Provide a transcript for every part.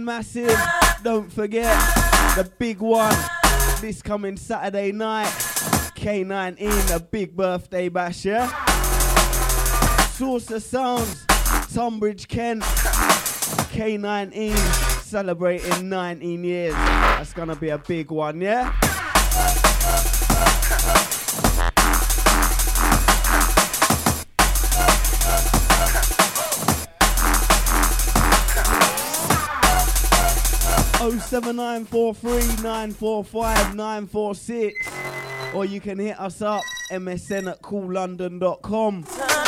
massive. Don't forget the big one this coming Saturday night. K19, a big birthday bash, yeah? Source of Sounds, Tunbridge, Kent. K19 celebrating 19 years. That's gonna be a big one, yeah? Oh 07943 945 946, or you can hit us up msn@coollondon.com.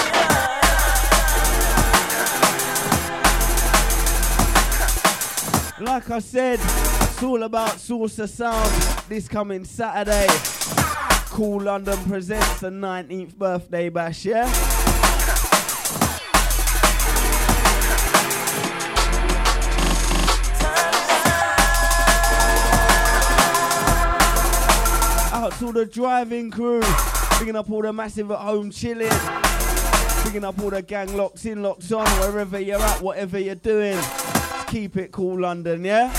Like I said, it's all about Source of Sound this coming Saturday. Cool London presents the 19th birthday bash, yeah? Out to the driving crew, picking up all the massive at home chilling, picking up all the gang locks in, locks on, wherever you're at, whatever you're doing. Keep it cool, London, yeah?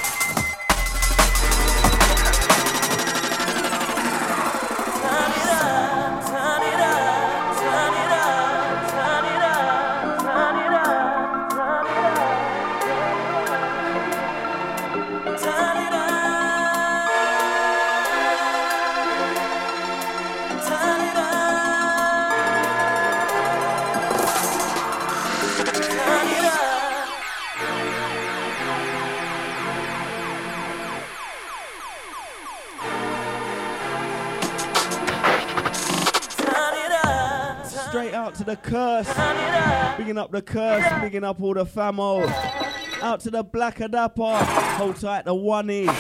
To the Curse, bigging up the Curse, bigging up all the famo. Out to the Black Adapa, hold tight the Oney.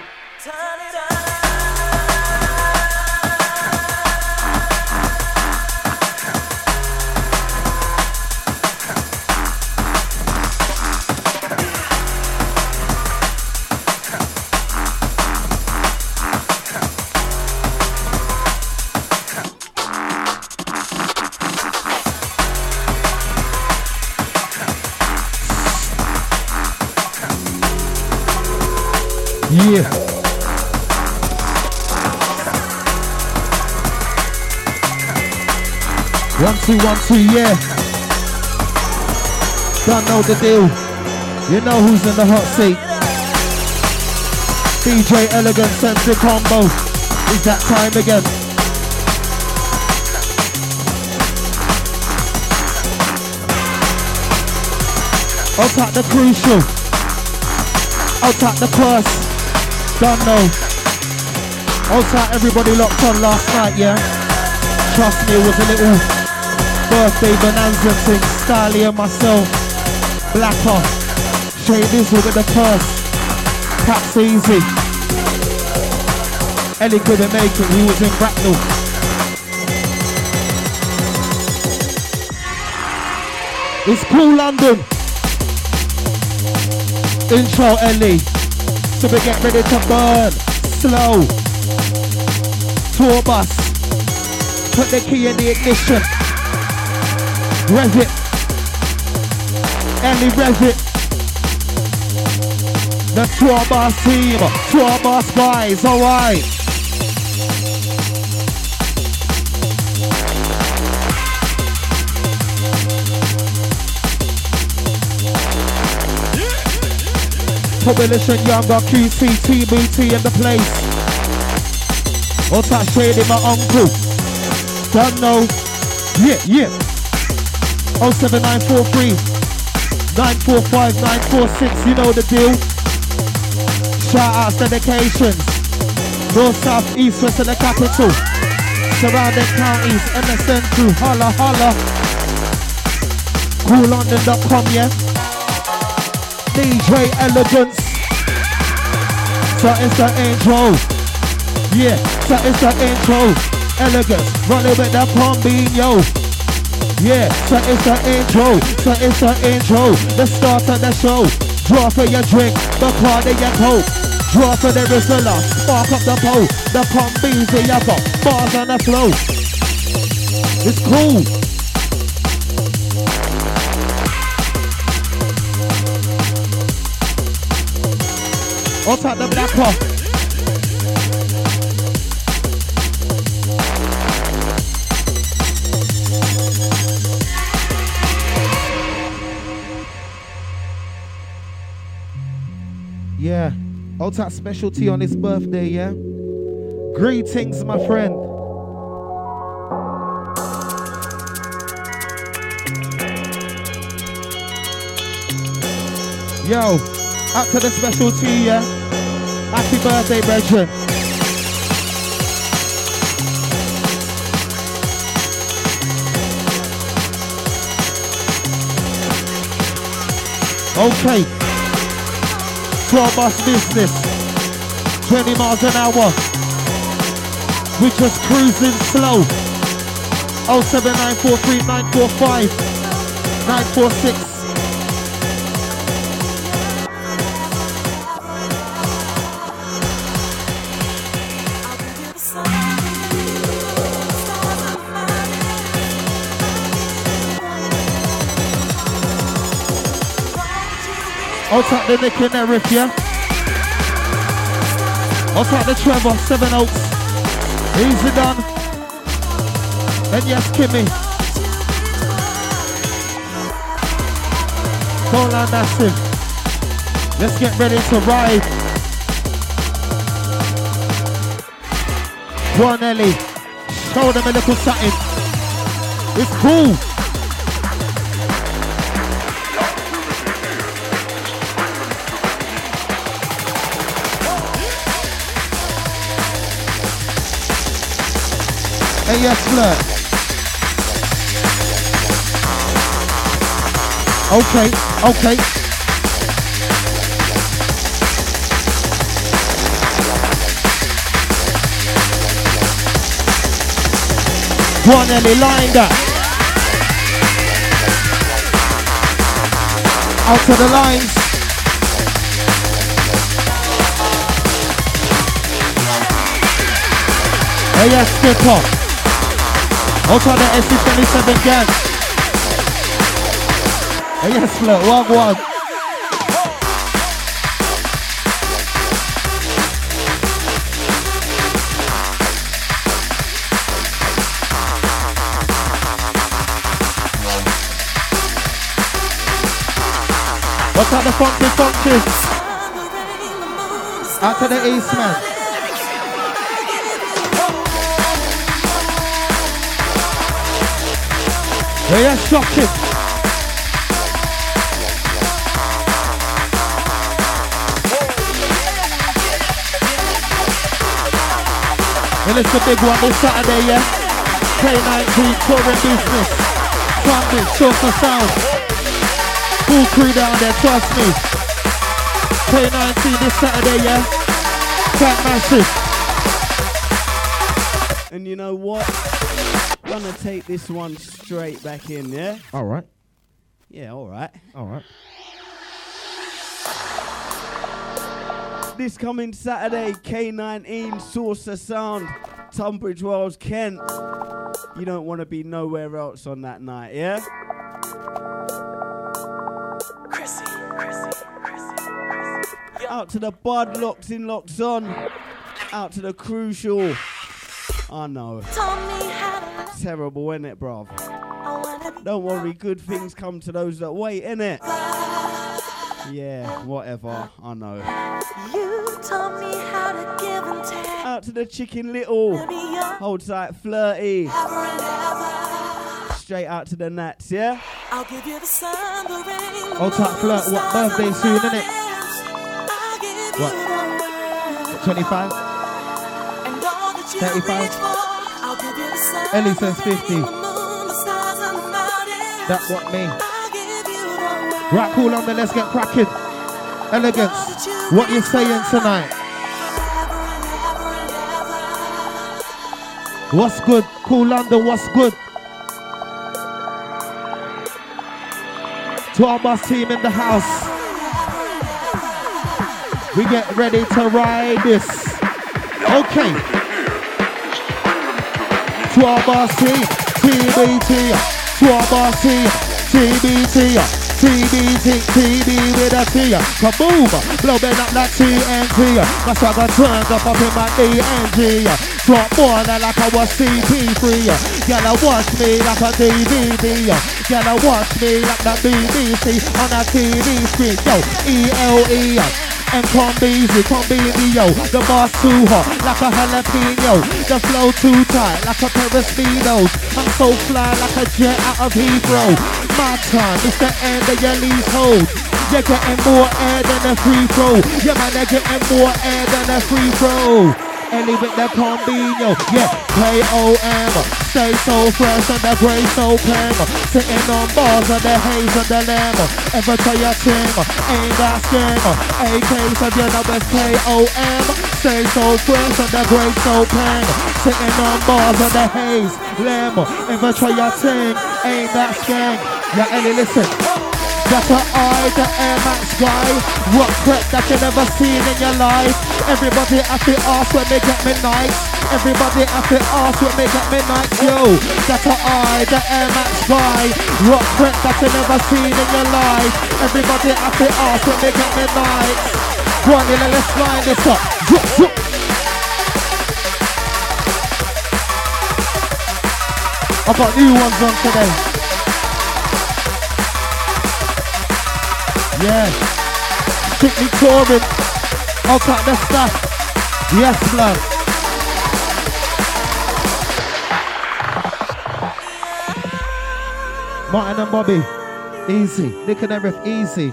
Yeah. One, two, yeah. Don't know the deal. You know who's in the hot seat. DJ Elegant, Sensi Combo. It's that time again. I'll tap the crucial. I'll tap the Curse. Don't know. I'll tap everybody locked on last night, yeah? Trust me, it was a little birthday bonanza thing. Styly and myself. Blacker. Shay Bizzle with the Curse. Caps easy. Ellie couldn't make it, he was in Bracknell. It's Cool London. Intro Ellie. So we get ready to burn. Slow. Tour bus. Put the key in the ignition. Rev it. Ellie rev it. The tour bus team. Tour bus guys, alright. Coalition Younger, QC, TBT in the place. All that shade in my uncle. Don't know. Yeah. 07943 945 946, you know the deal. Shout outs, dedications. North, south, east, west of the capital. Surrounding counties, MSN crew, holla, holla. CoolLondon.com, yeah. DJ Elegance. So it's the intro. Yeah, so it's the intro. Elegance, running with the Combino. Yeah, so it's the intro. So it's the intro. The start of the show. Draw for your drink, the card of your coat. Draw for the Rizzola, spark up the pole. The Combis in your got bars on the flow. It's cool. Out at the Blacker. Yeah, out that specialty on his birthday, yeah? Greetings, my friend. Yo, out to the specialty, yeah? Happy birthday, brethren. Okay. 12 bus business, 20 miles an hour. We're just cruising slow. 07943 945 946. I'll take the Nick in there, Riff, yeah? I'll take the Trevor, 7 Oaks. Easy done. And yes, Kimmy. Don't land massive. Let's get ready to ride. Go on, Ellie. Show them a little something. It's cool. Hey, yes, flirt. Okay, okay. Go on, Ellie, line that. Out to the lines. Hey, yes, skipper. Out on the SC27 gang. Hey, yes, look, 1-1. What's up the funky? Out to the Eastman. Yeah, yeah, shocking. And it's a big one this Saturday, yeah? K19 touring business. Sunday, Sofa Sound. Full crew down there, trust me. K19 this Saturday, yeah? Quite massive. And you know what? Gonna take this one straight back in, yeah? Alright. Yeah, alright. Alright. This coming Saturday, K19, Source of Sound, Tunbridge Wells, Kent. You don't want to be nowhere else on that night, yeah? Chrissy. Out to the Bud, Locks in, Locks on. Out to the Crucial. I know. Terrible, isn't it, bruv? Don't worry, good things come to those that wait, innit? Yeah, whatever, I know. You taught me how to give and take. Out to the Chicken Little. Hold tight, Flirty. Straight out to the Nats, yeah? I'll give you the sun, the rain, Hold tight, Flirt. What birthday soon, innit? What? 25? 35? Ellie says 50. That's what me. Right, cool on then, let's get cracking. Elegance, what you saying tonight? What's good? Cool London, what's good? To our boss team in the house. We get ready to ride this. Okay. To our boss team, TBT. To our boss team, TBT. TB, TB with a T. Kaboom, blowing up like TNT. My swagger turned up in my DNG. Drop more than like I was CP3. Gotta watch me like a DVD. Gotta watch me like the BBC on a TV screen. Yo, ELE. And Combeezy, yo. The boss too hot, like a jalapeno. The flow too tight, like a pair of speedos. I'm so fly, like a jet out of Heathrow. My time, it's the end of your leasehold. You're getting more air than a free throw. Yeah, man, they're getting more air than a free throw. Ellie with the Combino, yeah, K-O-M. Stay so fresh and the grey so clean. Sitting on bars of the haze and the lamb. Ever try your thing, ain't that skin. AKs of your numbers, K-O-M. Stay so fresh and the grey so clean. Sitting on bars of the haze, lamb. Ever try your thing, ain't that skin. Yeah, Ellie, listen. That's an eye, the Air Max guy. Rock crap that you never seen in your life. Everybody have to ask when they get me nice. Everybody have to ask when they get me nice. Yo, that's an eye, the Air Max guy. Rock crap that you never seen in your life. Everybody have to ask when they get me nice. Go on, let's line this up. I've got new ones on today. Yeah, strictly touring. I'll cut the stuff. Yes, love. Martin and Bobby, easy. Nick and Erith, easy.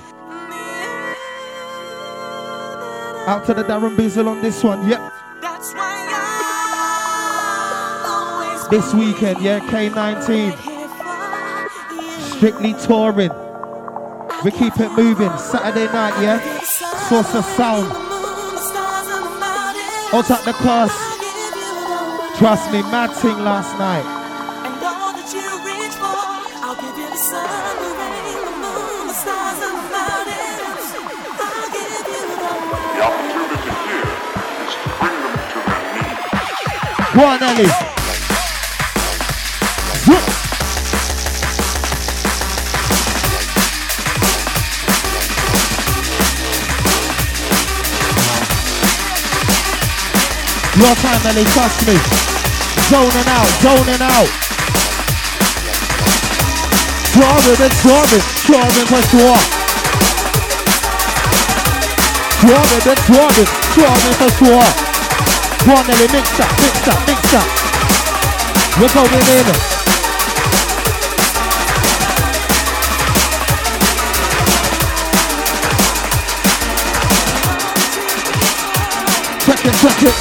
Out to the Darren Bizzle on this one, yep. This weekend, yeah, K19. Strictly touring. We keep it moving. Saturday night, yeah? Source of sound. Out at the cost. Trust me, mad thing last night. And all that you reach for, I'll give you the sun, the rain, the moon, the stars and the mountains. I'll give you the world. The opportunity here is to bring them to their knees. Go on, Ellie. Your time, Ellie, trust me. Zoning out, zoning out. Drawing for sure. Drawing for sure. Go on, Ellie, mix that. We're going in. Check it.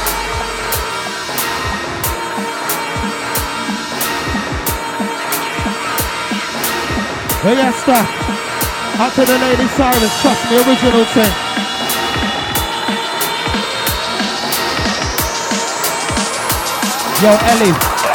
Hey, yes, sir. Out to the Lady Cyrus, trust me, original thing. Yo, Ellie.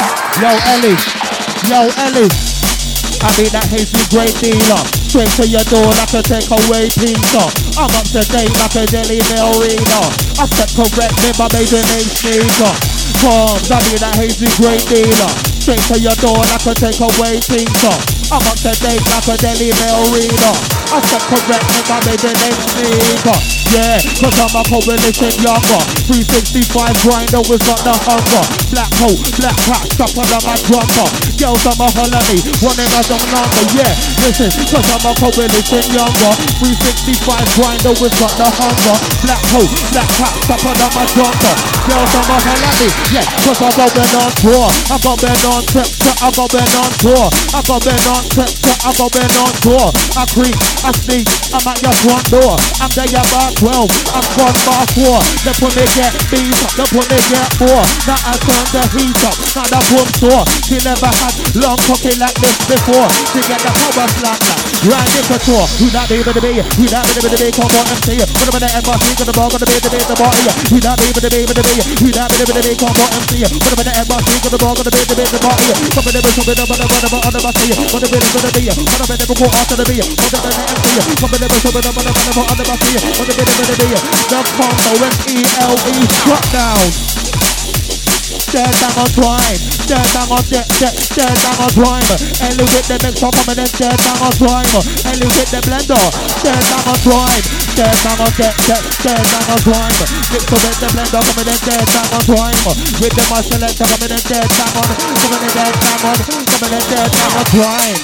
I be that hazy great dealer. Straight to your door like a takeaway pizza. I'm up to date like a Daily Mail reader. I step correct in my baby name sneaker. Bombs, I be that hazy great dealer. Straight to your door like a takeaway pizza. I'm up to date like a Daily Mail reader. I step correct in my baby name sneaker. Yeah, cause I'm a coalition younger. 365 grinder with got the hunger. Black coat, black hat, stuck under my jumper. Girls I'm a holiday, running as a number. Yeah, listen, cause I'm a coalition younger. 365 grinder with got the hunger. Black coat, black hat, stuck under my jumper. Girls I'm a holiday, yeah, cause I got been on tour. I got been on trip, I got been on tour. I got been on trip, I got been on tour. I creep, I sneak, I'm at your front door. I'm there about 12, I'm gone by 4. They put me get beat up, they put me get 4. Now I turn the heat up, now the boom store. She never had long cooking like this before. She get the power slam like right in the tour. Who that be, who that be, come on MC. What about the MRC, gonna ball, gonna be the body. Who that be, who that be, come on MC. What about the MRC, gonna ball, gonna be the body. Something never, on the bus here. What about the gonna be, what about the go after the beer. What about the MC, something never, on the bus here. What about the combo with ELE shut down. Dead bang on time. Dead bang on dead bang on time. Ellie with the mix up and then dead bang on time. Ellie with the blender. Dead bang on time. Dead bang on dead bang on time. Mix up with the blender coming in dead bang on time. With the my selector coming in dead bang on. Coming in dead bang on. Coming in dead bang on time.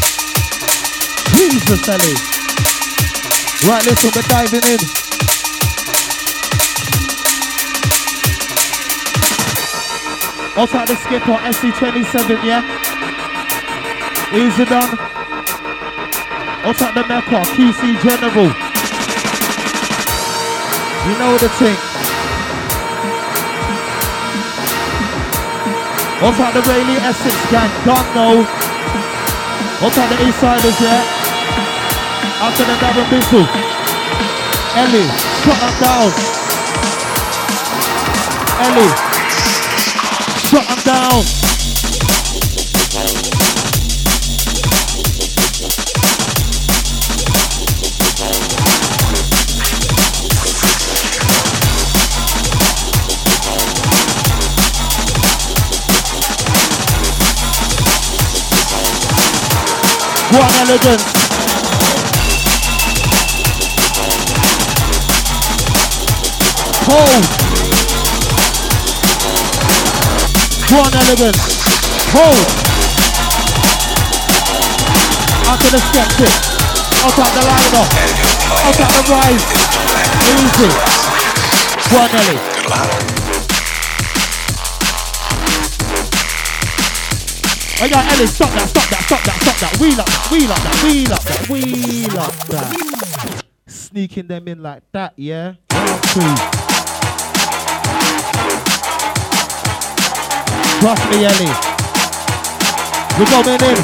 Jesus, Ellie. Right, listen, we're diving in. Outside the skipper, SC27, yeah? Easy done. Outside the Mecca, QC General. You know the thing. Outside the Rayleigh Essex gang, don't know. Outside the Eastsiders, yeah? After the Darren Bissell. Ellie, shut them down. Ellie, shut them down. One elegance. Hold. One elegance. Hold. Onto the skeptic. Outside the liner. Outside the rise. Easy. One Ellie. Oh yeah, Ellie, stop that. Wheel up that. Sneaking them in like that, yeah? Round two. Trust me, Ellie. We're going in.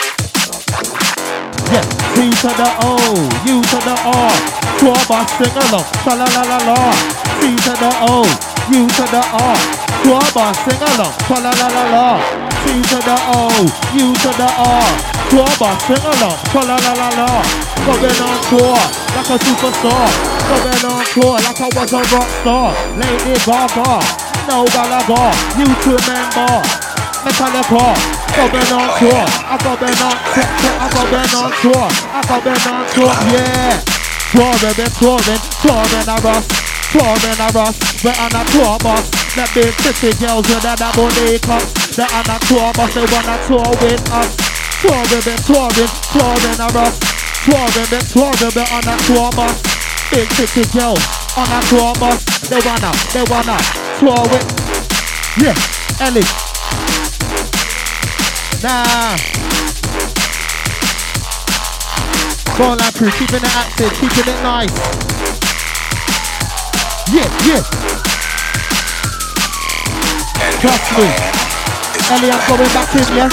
Yeah, T to the O, U to the R. Tour bus, sing along. Tra-la-la-la-la. T to the O, U to the R. Tour bus, sing along. Tra-la-la-la-la. T to the O, U to the R. Tour bus, sing along. Tra-la-la-la-la. Going on tour like a superstar. Going on tour like I was a rock star. Lady Gaga, no Gallagher. YouTube member, Metallica. Going on tour. I got been on tour. Yeah. Touring a Ross. We're on a tour bus. The big city girls with that body cups. They're on a tour bus. They wanna tour with us. Touring a Ross. Touring on a tour bus. Big city girls on a tour bus. They wanna tour with. Yeah, Ellie. Nah. Ballland crew, keeping it active, keeping it nice. Yeah. Trust me. Ellie, I'm going back in, yes?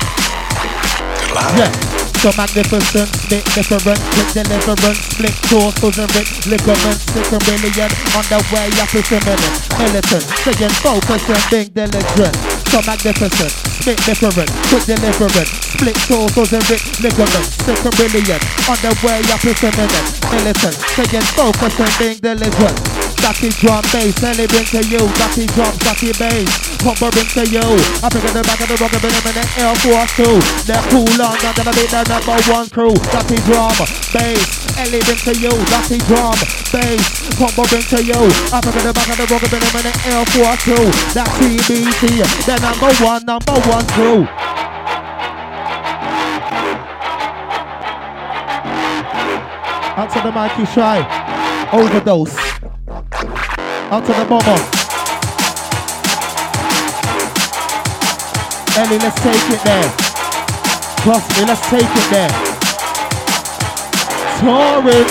Yeah. So magnificent, split different, quick deliverance, split torsos and rich ligaments, sick and brilliant, on the way up is imminent, militant, staying focused and being diligent. So magnificent, split different, quick deliverance, split torsos and rich ligaments, sick and brilliant, on the way up is imminent, militant, staying focused and being diligent. Ducky drum bass, Ellie bring to you, ducky drum, ducky bass, Humber bring to you. I pick up the back of the rocket, bring them in the Air Force 2. They're cool on, I'm gonna be the #1 crew. Ducky drum, bass, Ellie bring to you, ducky drum, bass, Humber bring to you. I pick up the back of the rocket, bring them in the Air Force 2. That's TBT, the #1 crew. Out to the Mikey Shy, overdose. Out to the bomber. Ellie, let's take it there. Trust me, let's take it there. Touring.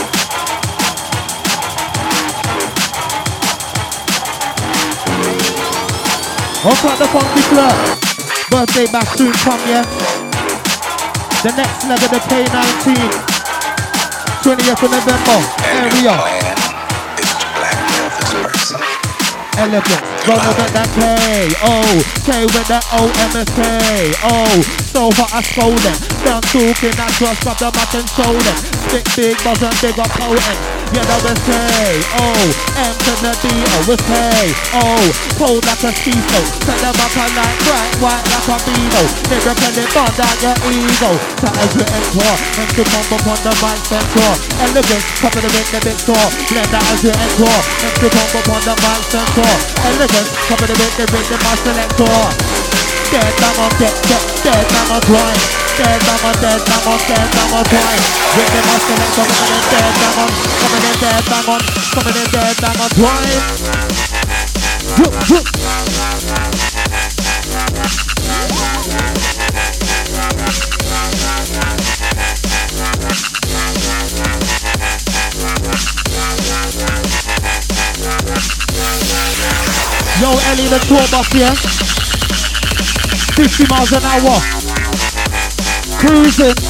Up at the Funky Club. Birthday bash soon come, yeah? The next leg of the K19. 20th of November. Area. Is to blackmail this person. Elegant. Run with that K, K with that O-M-S-K, so hot I scold them. Down talking, I trust, grab the mic and show them. Stick big, buzz and big up potent. Yeah, that was K, M to the D-O was K, cold like a ski slope. Set them up and like bright white like a beano. Nigga, can it burn down your ego? So as you enter, and to pump up on the mic center. Elegance, top of the ring, the big store. Blend that as you enter, and to pump up on the mic center. Elegance, top of the ring, the my selector. Dead, I'm on dead, dead, I'm on grind. Dead, I'm on dead, I'm on dead, I'm on grind. With the my selector, coming in dead, I'm on, coming in dead, I'm on, coming in dead, I'm on grind. Yo, Ellie, the tour bus here. 50 miles an hour. Cruising.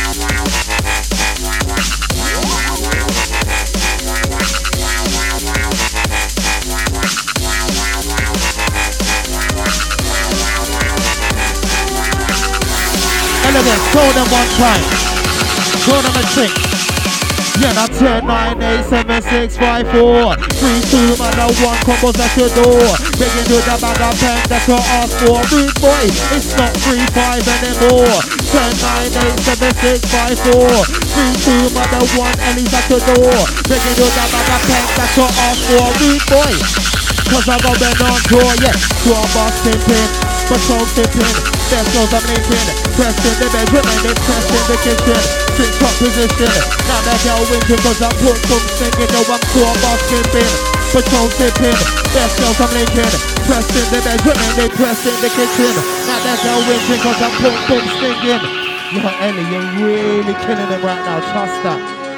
Elegant, show them one time. Show them a trick. Yeah, now 10, 9, 8, 7, 6, 5, 4 3, 2, man, now 1 combos at your door. Taking to the bag of pen that you ask for. Rude boy, it's not 3, 5 anymore. 10, 9, 8, 7, 6, 5, 4 3, 2, man, now 1 Ellie's at your door. Taking to the bag of pen that you ask for. Rude boy, cause I got been on tour, yeah. Tour bus tipping, patrol tipping. There's no I'm linking. Pressing the bedroom and it's pressing the kitchen. Switch up position. Now that girl winking cause I put some singing. Yo, I'm tour bus tipping, patrol tipping. There's no I'm linking. Pressing the bedroom and they pressing the kitchen. Now that girl winking cause I put some singing. Yo, Ellie, you're really killing it right now. Trust that.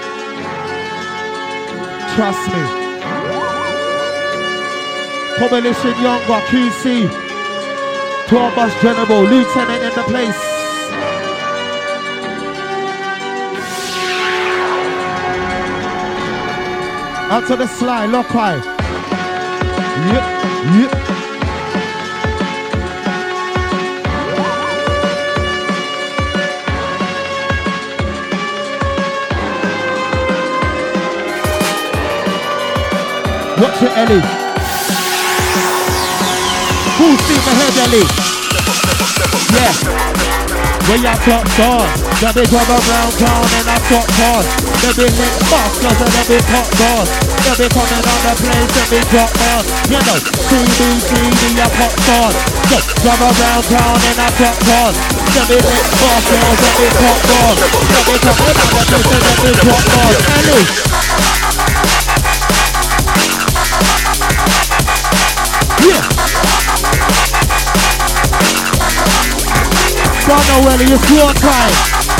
Trust me. Coalition Younger, QC. Tour bus general, lieutenant in the place. Out to the slide, lock high. Yep. Watch it, Ellie. Full steam ahead, Ellie. Yeah. Where you top stars. The big rubber round town and I top cars. The big hit busters and the big hot bars. The big coming on the place and big drop bars. You know, CBCD, I pop stars. So, rubber round town and I top cars. The big hit busters and big hot bars. The big coming on the place and the big drop bars. Ellie. Yeah. Don't know whether it's your time.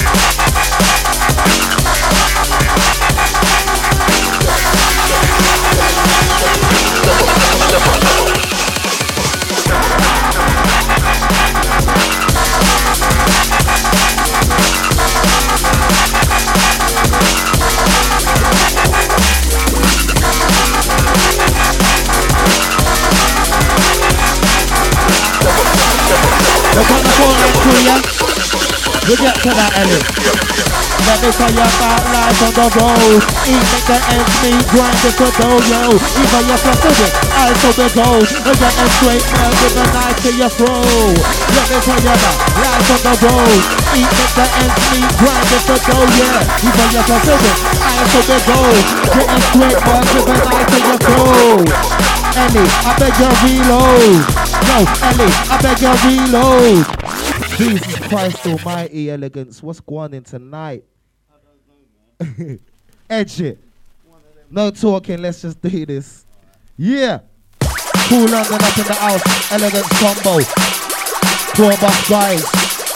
Look on the phone and to ya. We get to that, Ellie. Let me tell you about life on the road. Eat, make the ends meet, grind it for dough, yo. Even your flexible, eyes open gold. And get a straight man with a knife to your throat. Let me tell you about life on the road. Eat, make the ends meet, grind it for dough, yeah. Even your flexible, eyes open gold. Get a straight man with a knife to your throat. Ellie, I beg you reload. No, Ellie, I beg you reload. Jesus Christ almighty, Elegance. What's going on tonight? I don't know, man. Edge it. No talking, let's just do this. Yeah. Cool London up in the house. Elegance combo. Tour bus guys.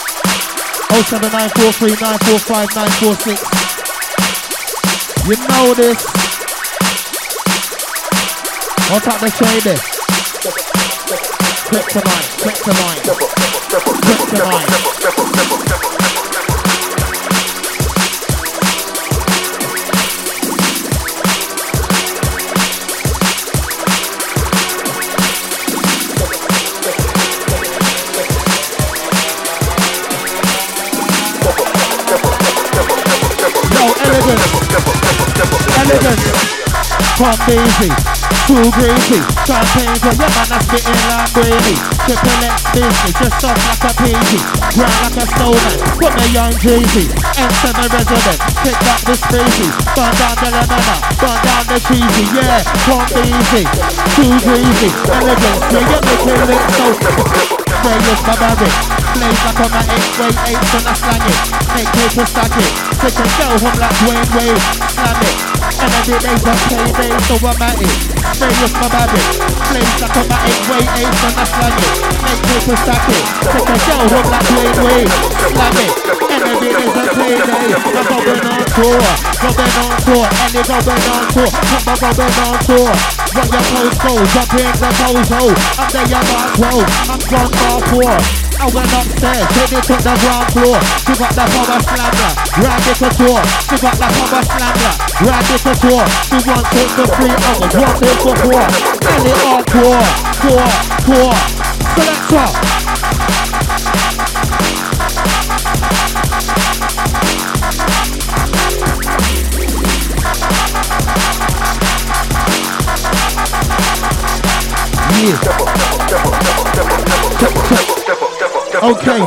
07943 945 946. You know this. What's up the shade? Kryptonite, kryptonite, kryptonite. come easy, too greasy. Champagne for your man that's spitting like gravy. Triple X business, just soft like a PG. Grind like a stoner, put me young Jeezy. N7 resident, pick up the species. Burn down the lemon, burn down the cheesy. Yeah, come easy, too greasy. Elegance, yeah, you're making it so. Rayus my barrick, blaze like a matic, weight 8 when I slang it. Make paper stack it, take a girl home like Wayne Wade, slam it. And every day's a payday, so I'm at it. Rayus my barrick, blaze like a matic, weight 8 when I slang it. Make paper stack it, take a girl home like Wayne Wade, slam it. And every day's a payday, I'm going on tour, and you're going on tour, come on, going on tour. Run your postcode, jump in the pozo. I'm the young Mark, I'm gone far poor. I went upstairs, take it to the ground floor. She got the power slammer, rabbit a tour. She got the power slammer, rabbit a tour. She wants it for 3 hours, wants it for 4. And it all poor. Selector. Okay.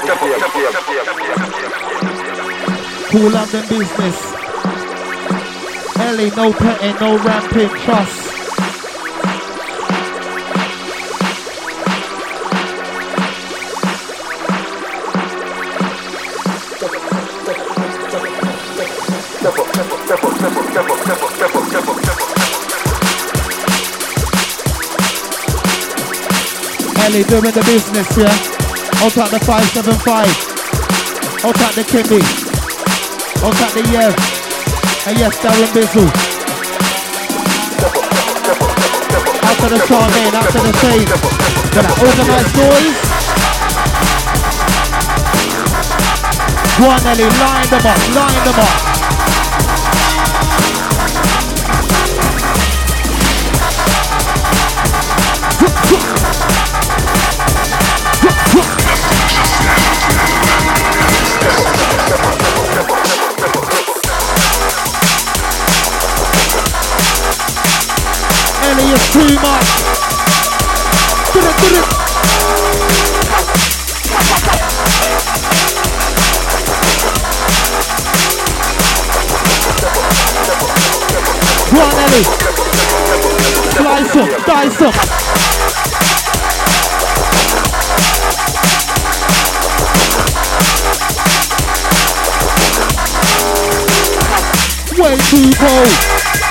Cool up the business. Ellie, no petting, no ramping, trust. Ellie doing the business, yeah? Out at the 575. Out at the Kimmy. Out at the Yev. And yes, Darren Bizzle. Out to the Charmaine, out to the Shane. Got that organised noise. Go on, Ellie, line them up. Ellie is too much. Get it. Go on, Ellie. Slice up, dice up. Way too cold.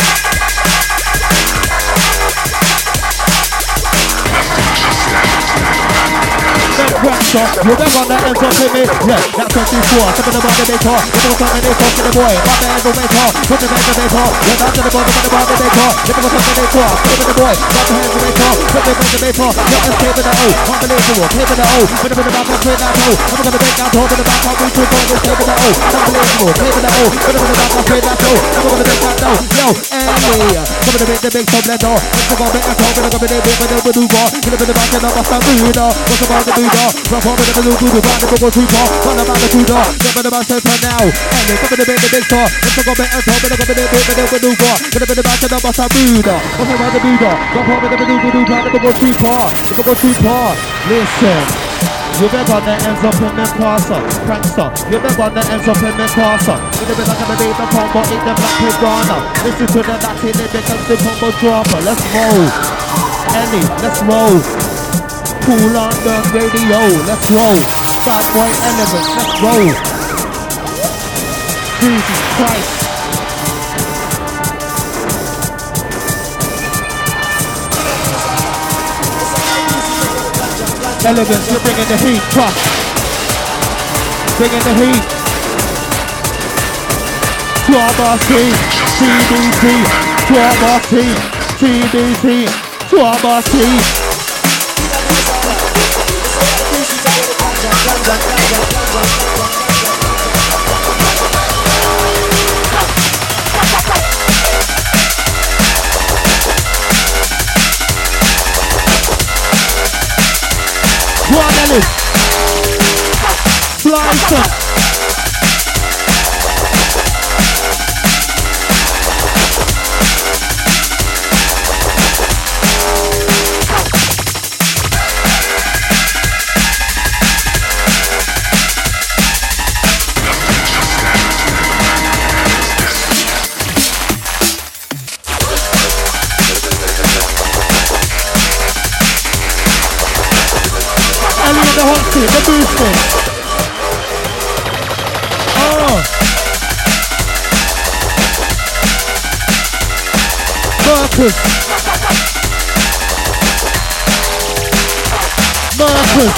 You're back on that and talking me. Yeah, that's 24. Something about the big car. You're talking me, talking the boy. My man go make car. Put the man to make car. You're not to the bottom of the bar to make car. You're talking the make car. Put the boy. Got the hands to make car. Put the man to make car. You're just taping the O. Unbelievable. Taping the O. Put the back on straight that O. I'm gonna make that toe. Put the back on we two boys. Taping the O. Unbelievable. Taping the O. Put the back on straight that O. I'm gonna make that no. Yo, Ellie. Come to make the big top blender. I'm gonna make that toe. I'm gonna make the big maneuver. Gonna put the back in the bus and Buddha. What's about the Buddha? Drop on the blue. About the bubble too far, run about the two door, jump in the back center now, and they're coming to make the big store. Let's go back and talk, but they're going to make the maneuver. Gonna be the back of the bus and Buddha. What's about the Buddha? Drop on the maneuver, about the bubble too far, the bubble too far. Listen. You better on the ends up in the casa, prankster. You better on the ends up in the casa. You better not gonna leave the combo, eat the black piranha. Listen to the Latin, they become the combo dropper. Let's roll. Ellie, let's roll. Cool on the radio, let's roll. Bad boy elements, let's roll. Jesus Christ. Elegance, you're bringing the heat, trust. Bringing the heat. Twabasi, TBT, Twabasi, TBT, Twabasi. Go on, Ellis. Slice up. What's it? The boosting. Oh. Marcus. Marcus.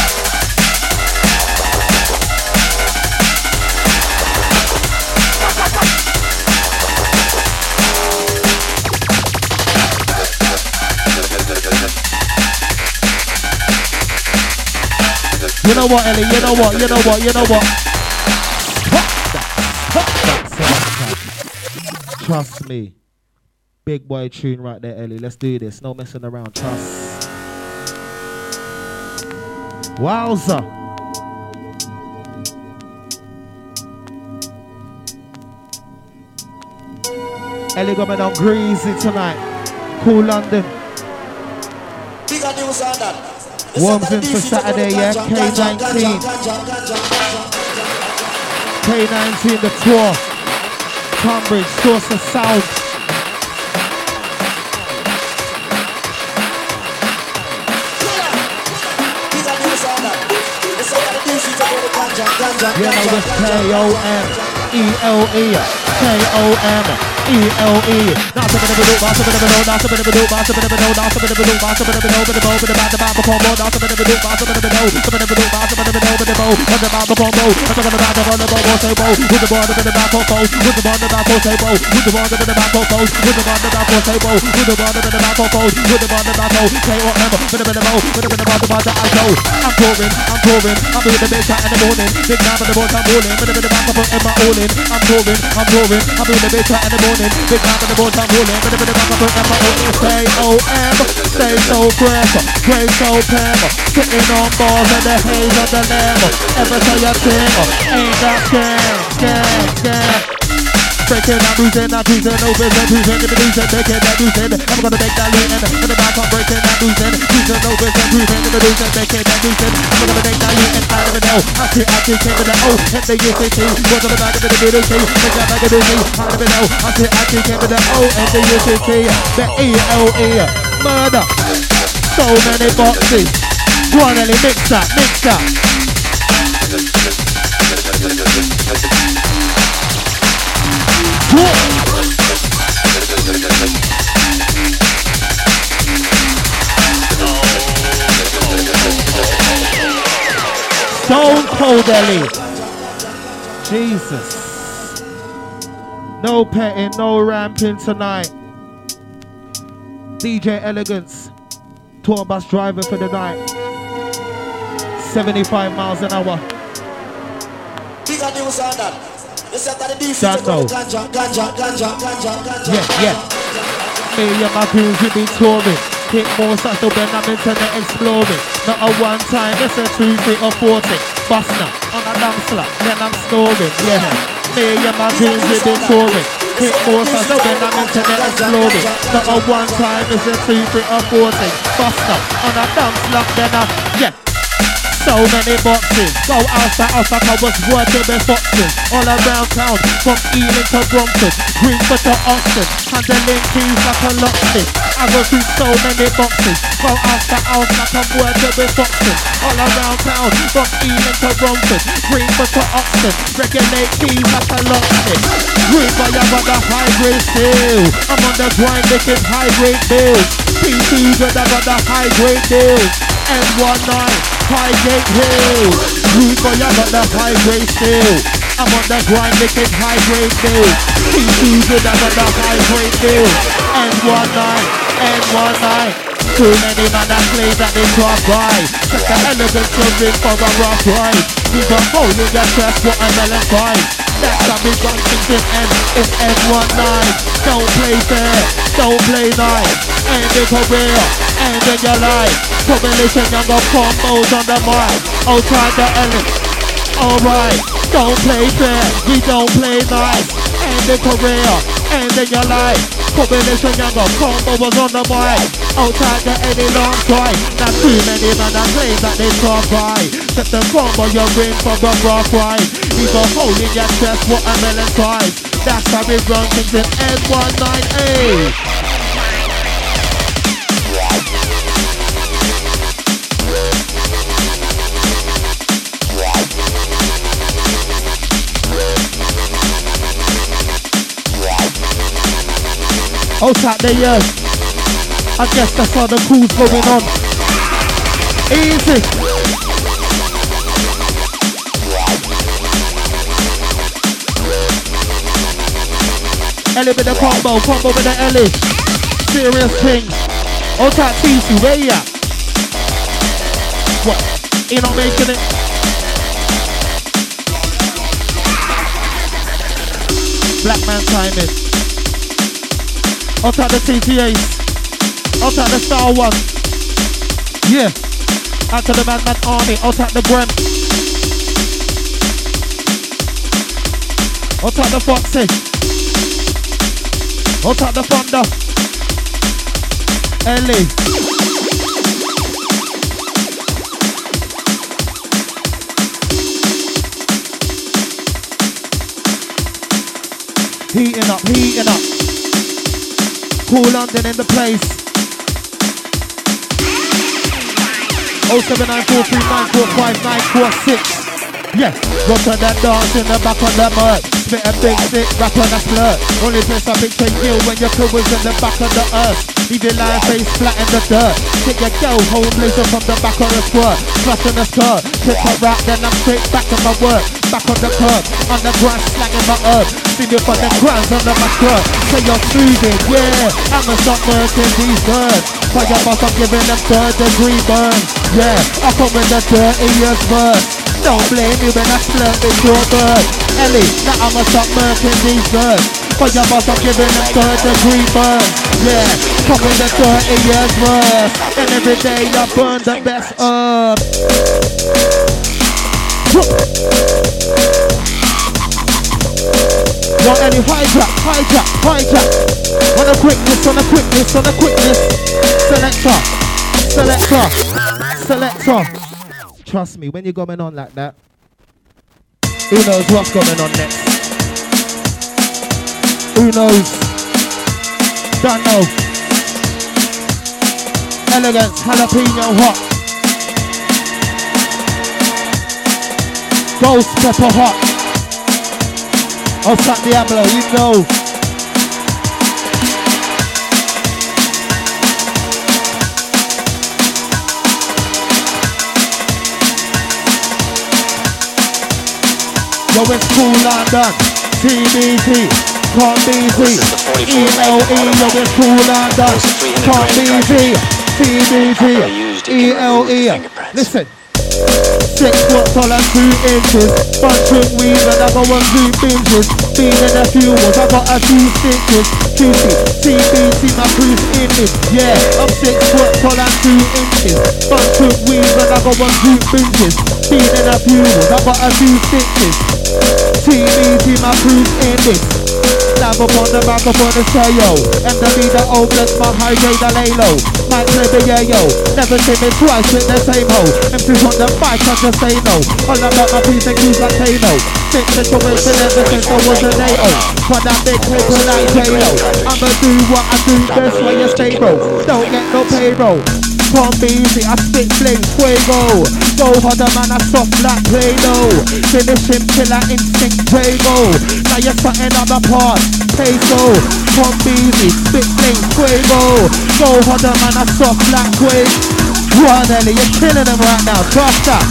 You know what, Ellie? You know what? You know what? You know what? Stop that. Trust me. Big boy tune right there, Ellie. Let's do this. No messing around. Trust. Wowza. Ellie got me down greasy tonight. Cool London. Worms in for Saturday, yeah? K19. K19, the tour. Tunbridge, Source of Sound. You know it's K-O-M-E-L-E. K-O-M-E-L-E. Now something to do, now something to do, now something to do, now something to do, now something to do, now something to do, but the bow, but the back, the back, before more, now something to do, now something to do, something to do, now something to do, but the bow, but the back, before more, and something to back, before the bow, say bow, with the ball, the back, for foes, with the ball, the back, for say bow, with the ball, the back, for foes, with the ball, the back, for say bow, with the ball, the back, for foes, with the ball, the back, for K-O-M, with the bow, with the back, the back, I go. I'm touring, I'm doing the big shot in the morning, big now, but the ball, I'm rolling, with the back, I'm putting my all in, I'm touring, I'm doing the big shot in the morning, big now, but the ball, I'm rolling, with the back, I'm putting my all in, K-O-M, stay so fresh, great so pam, sitting on balls and the haze on the lamb, ever say a thing, ain't that scam. Breaking and bruising, I'm cruising, over and cruising, give me losing, breaking and bruising, I'm gonna make that lean, in the back I'm breaking and bruising, cruising, over and cruising, give me losing, breaking and bruising, I'm gonna make that lean, and out of it now, I see, came with the O, and the UCT, was on the back of the BDC, make that back of the D, out of it now, I see, came with the O, and the UCT, the E-L-E, murder, so many boxes, go on Ellie, mix that. Stone Cold Ellie. Jesus. No petting, no ramping tonight. DJ Elegance. Tour bus driver for the night. 75 miles an hour. Dando. Yeah. Me and my crews, we be touring. Hit more such no Ben, I'm internet exploring. Not a one time, it's a 2, 3 or 40. Buster on a damn slap, then I'm snoring. Yeah. Me and my crews, we be touring. Hit more such no Ben, I'm internet exploring. Not a one time, it's a 2, 3 or 40. Buster on a damn slap, then I'm yeah. So many boxes, go outside, I was working with foxes all around town, from Ealing to Brompton, Greenford to Austin, handling keys like a locksmith. I go through so many boxes, go outside, I'm working with foxes all around town, from Ealing to Brompton, Greenford to Austin, regulate keys like a locksmith. Greenford, I got the high grade steel, I'm on the grind making high grade bills. P2, I got the high grade deals. N19, Highgate Hill. Rude boy, I got the high grade still. I'm on the grind making high grade deal. P2 good, I got the high grade deal. N19. Too many man that play that they drop by. Check the elegance of it for a rough ride. Keep a hole in your chest, what a melon vibe. That's how we run things in N, it's N19. Don't play fair, don't play nice. End your career, end in your life. Combination younger combos on the mic. Oh, try the element. Alright, don't play fair, we don't play nice. End your career, end in your life. Combination younger combo was on the mic. Outside the any long try. Not too many man that play that they drop by. Set the combo you're in for a rough ride. Leave a hole in your chest, what a melon size. That's how we run things in N19A. Outside the years. I guess that's how the crew's going on. Easy. Ellie with the combo with the Ellie. Serious things. Outside TC, where you at? What? You not making it? Black man timing. Outside the TTAs. Outside the Star One. Yeah. Out to the Madman Army. Outside the Brem. Outside the Foxy. Outside the Thunder. Ellie. Heating up. Cool London in the place. 07943945946. Yeah, rock on that dance in the back of the mud. Spit a big stick, rap on a flirt. Only place I picture you when your crew was in the back of the earth. Leave your lion face flat in the dirt. Take your girl home laser from the back of the squirt. Flush in the skirt, tip her rap, then I'm straight back to my work. Back on the curb, on the grass, slanging my herb. See me for the grands under my skirt. Say you're smoothing, yeah, I'ma stop working these birds. Fire boss, I'm giving them third degree burns. Yeah, I come with the dirtiest verse. Don't blame me when I flirt with your bird. Ellie, now I'ma stop murking these birds. Fire boss, I'm giving them third degree burns. Yeah, come with the dirtiest verse. And every day I burn the best herb. Want any hijack. On a quickness. Selector. Trust me, when you're going on like that, who knows what's going on next? Who knows? Don't know. Elegance, jalapeno hot. Ghost pepper hot. Outside Diablo, you know. Yo, it's Cool London, TBT, can't be free. ELE, yo, it's Cool London, can't be free. TBT, ELE. Listen. 6 foot tall and 2 inches. Bunching weed and I go on 2 binges. Being in the fuels, I got a 2 stitches. QC, TBT, my crew's image. Yeah, I'm 6 foot tall and 2 inches. Bunching weed and I go on 2 binges. Being in the fuels, I got a 2 stitches. TBT, my crew's image. Love upon the microphone and say yo. MW the old bless my high grade the lay low. Might play the yo. Never see me twice with the same hoe. MC's on the mic, I just say no. All about my P's and Q's like Kano. Think situation ever since I was an AO. For that big paper like J-Lo. I'ma do what I do best when you stay bro. Don't get no payroll. Can't be easy, I spit fling, fuego. Go harder man, I stop like Play-Doh. Finish him, killer instinct, J-Go. Now you're starting on the part, peso. Can't be easy, spit fling, fuego. Go harder man, I stop like Quavo. Run Ellie, you're killing them right now, trust that.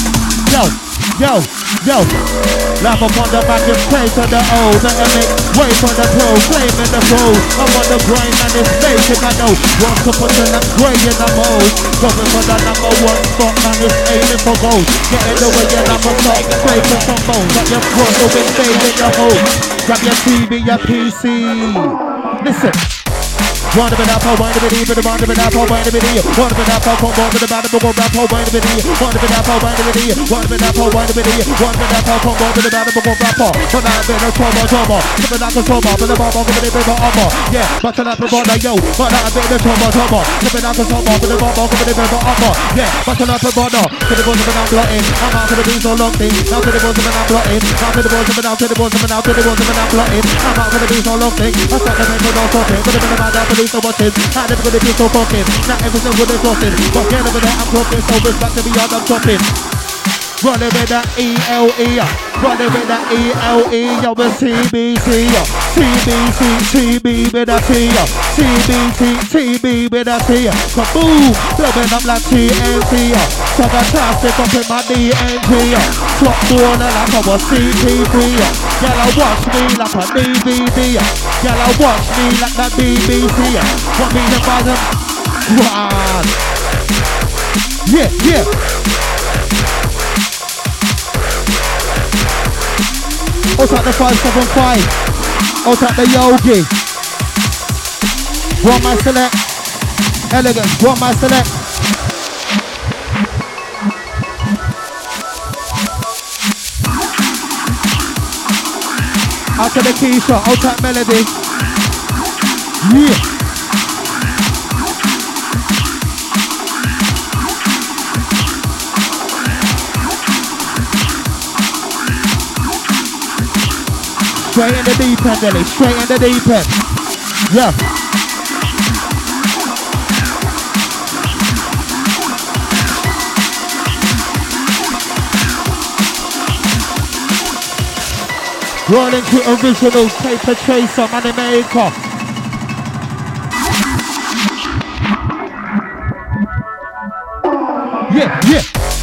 Yo. Laugh upon the back and play to the O. Better make way for the pro, claiming the road. I'm on the grind and it's making I know. Want to put in that grey in the mode. Going for the number 1 spot, man, it's aiming for gold. Getting the way your number stop, breaking some bones. Got your front, the wind in your home. Grab your TV, your PC. Listen. One of it up, one of it even, one of it up, one of it in. One of it up, one of it about the book, rap, one of it in. One of it up, one of it in. One of it up, one of it in. One of it up, one of it about the book, rap, but I've been a trouble. Living like a trouble, but the bomb of it is a armor. Yeah, but I'm not yo, but I've been a trouble. Living like a trouble, but the bomb of it is a armor. Yeah, but I'm not a bother. To the boys of an outlaw-in. I'm out to the bees so long thing. Now to the boys of an outlaw-in. Now to the boys of an out, to the boys of an out, to the boys of an outlaw-in. I'm out to the bees so long thing. I start to make no talking. But I'm about to so watching. How never gonna be so fucking. Not everything good is talking. But get over there, I'm talking. So respect to me, I'm chopping. Running with that E-L-E, running with that E-L-E, yo, with CBT, CBT, with a T, CBT, with a T, kaboom, blowing up like TNT, so fantastic up in my DNG, drop more than like I was CP3, yellow watch me like a DVD, yellow watch me like that BBC, want me to buy them, one, yeah, What's at the 575? What's at the Yogi? One my select. Elegance, one my select. Out to the Keisha, out at Melody. Yeah. Straight in the deep end, Ellie. Straight in the deep end. Yeah. Rolling to original paper chaser, money maker. Yeah.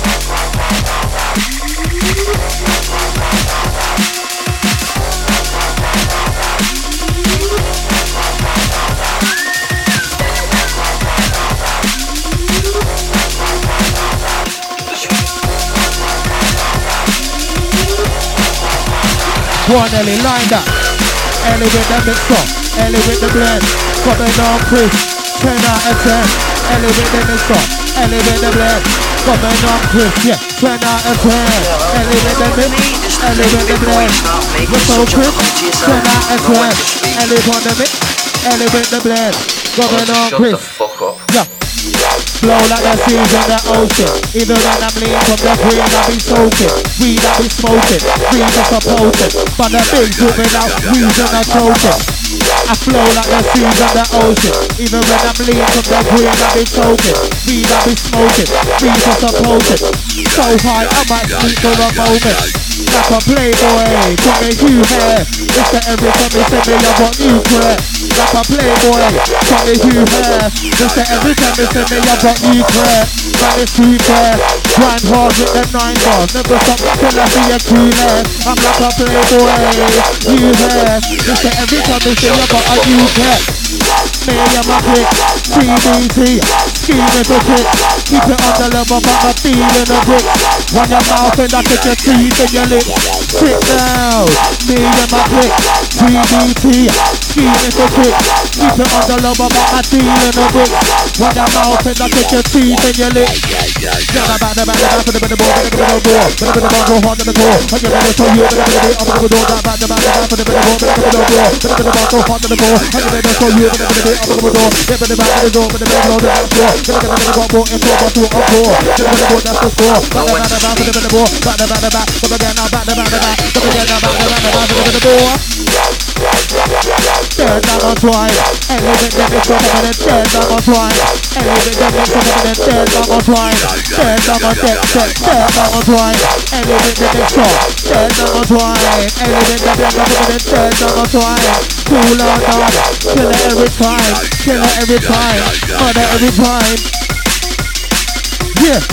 One Ellie, line that. Ellie with the mixer, Ellie with the blend. Coming on Chris, 10 out of 10. Ellie with the mixer, Ellie with the blend. Coming on Chris, yeah, 10 out of 10. Ellie with the mix, Ellie with the blend. What's so Chris, 10 out of 10. Ellie on the mix, Ellie with the blend. Coming on Chris, yeah. Flow like the seas in the ocean. Even when I'm lean from the green, I be soaking. Weed I be smoking, green just a potent. But the big dripping out, weeds and a choking. I flow like the seas in the ocean. Even when I'm lean from the green, I be soaking. Weed I be smoking, green just a potent. So high, I might sleep for a moment. Like a playboy, got me huge hair. It's that every time they say me I got nuclear. Like a playboy, got me huge hair. It's that every time they say me I got nuclear. Man it's too fair, grind hard with the 9 bars. Never stop till I see a cool hair. I'm like a playboy, huge hair. It's that every time they say I got a nuclear. Me and my click, CBT, scheming for trick. Keep it on the level but I'm feeling a brick. Run your mouth and I take your teeth and your lips. Sit down, me and my click, CBT, scheming for trick. Keep it on the level but I'm feeling a brick. Run your mouth and I take your teeth and your lips. Yeah, back the for the ball, go hard to the core. I get ready to show you, I'm gonna do that back the for the ball, go hard to the core. I get ready to show you. I'm gonna go, get the back of the door, but the bed load that floor. Gonna go more into a bottle of four. Gonna go, that's the score. Back the ball, back the back, but again now back the back, but again now back the ball. Turn down on twice, elevate them in some of them, turn down on twice, elevate them in some of them, turn down on twice, turn down on turn down on twice, elevate them in some, turn down on twice, elevate them in some of them, turn down on twice. Cool on down, kill it every time, murder every time. Yeah.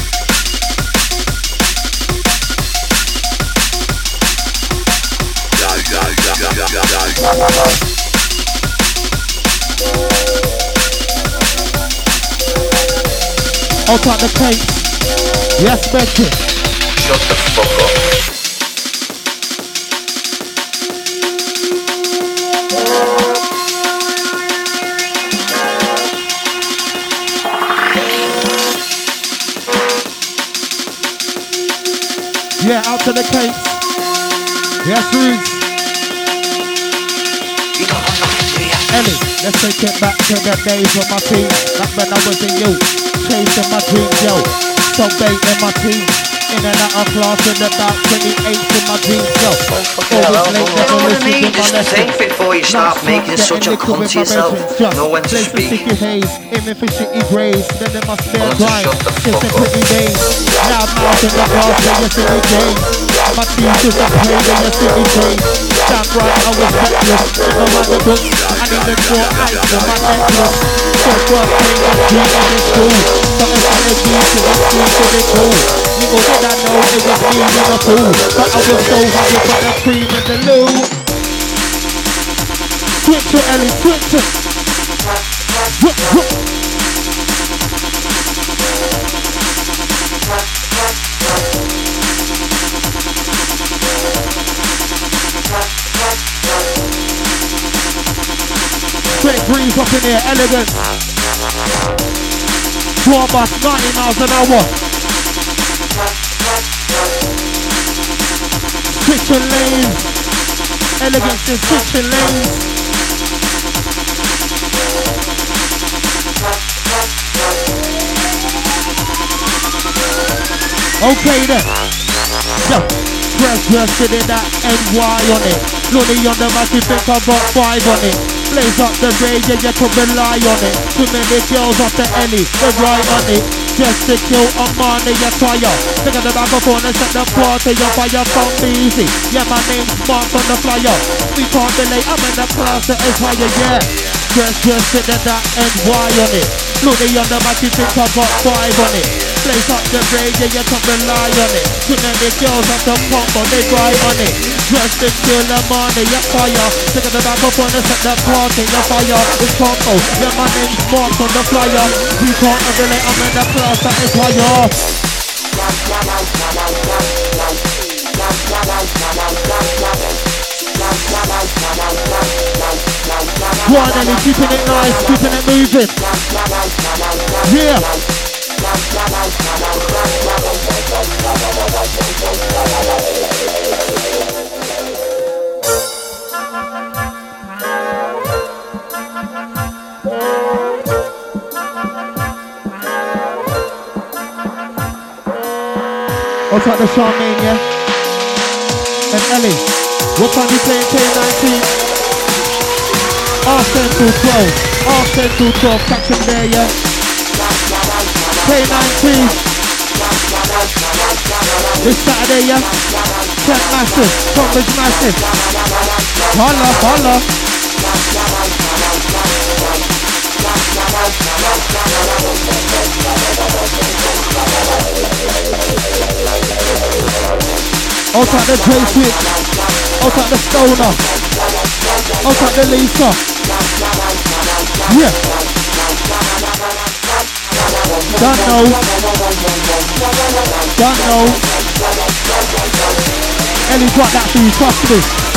Out on the cake. Yes, Becky. Shut the fuck up. Yeah, out to the cake. Yes, Ruth. Ellie, let's take it back to the days of my team. Back when I was in you, chasing my dreams, yo. So bait in my team. In and out of class in about 28 in my dreams, yo. Fucking hell, Always late, never you know what I listen mean? to my Just think lessons. before you start making such a cunt of yourself. Know when to Place the speak. sticky haze, aiming for shitty grades. Then there must be a Tell 'em to grind. shut the It's fuck a up. pretty days. Now I'm out in the grass where you see me game. My team's just a play where you see me train. Damn right, I was reckless. Never mind the books. I needed more ice for my necklace. So work playing my dream in school. But it's energy to the school to the cool. People did not know it was me and a fool. But I was so hungry for the cream and the loo. Switch it, Ellie, switch it. Whoop, whoop. Straight breeze up in here, elegant. Tour bus, 90 miles an hour. Switching lanes. Elegance is switching lanes. Okay then. Yo, press in that NY on it. Looney on the mic, you think I got 5 on it. Blaze up the rage and you can rely on it. Too many girls off the Ellie, they right on it. Just to kill a money, you fire. Think of the microphone and set the party on fire from easy. Yeah, my name's Mark on the flyer. We can't delay, I'm in the class that is higher, yeah. Just in that NY on it. Looney on the mic, you think I got 5 on it. Blaze up the rage and you can rely on it. Too many girls off the pump, but they right on it. Just to kill the money, you fire. Think of the microphone and set the party on fire. It's combo, yeah, my name's Mark on the flyer. We can't relate, I'm in the class that is higher. Go on, Ellie, keeping it nice, keeping it moving. Yeah. What's up, the Charmaine, yeah? And Ellie, what time you playing K19? Half 10 till 12. Half 10 till 12, catch him there, yeah? K19. This Saturday, yeah? Kent Massive, Cambridge Massive. Holla, holla. Out at the J-Switch, out at the Stoner, out at the Lisa. Yeah. Don't know. Don't know. Ellie's got that for you, trust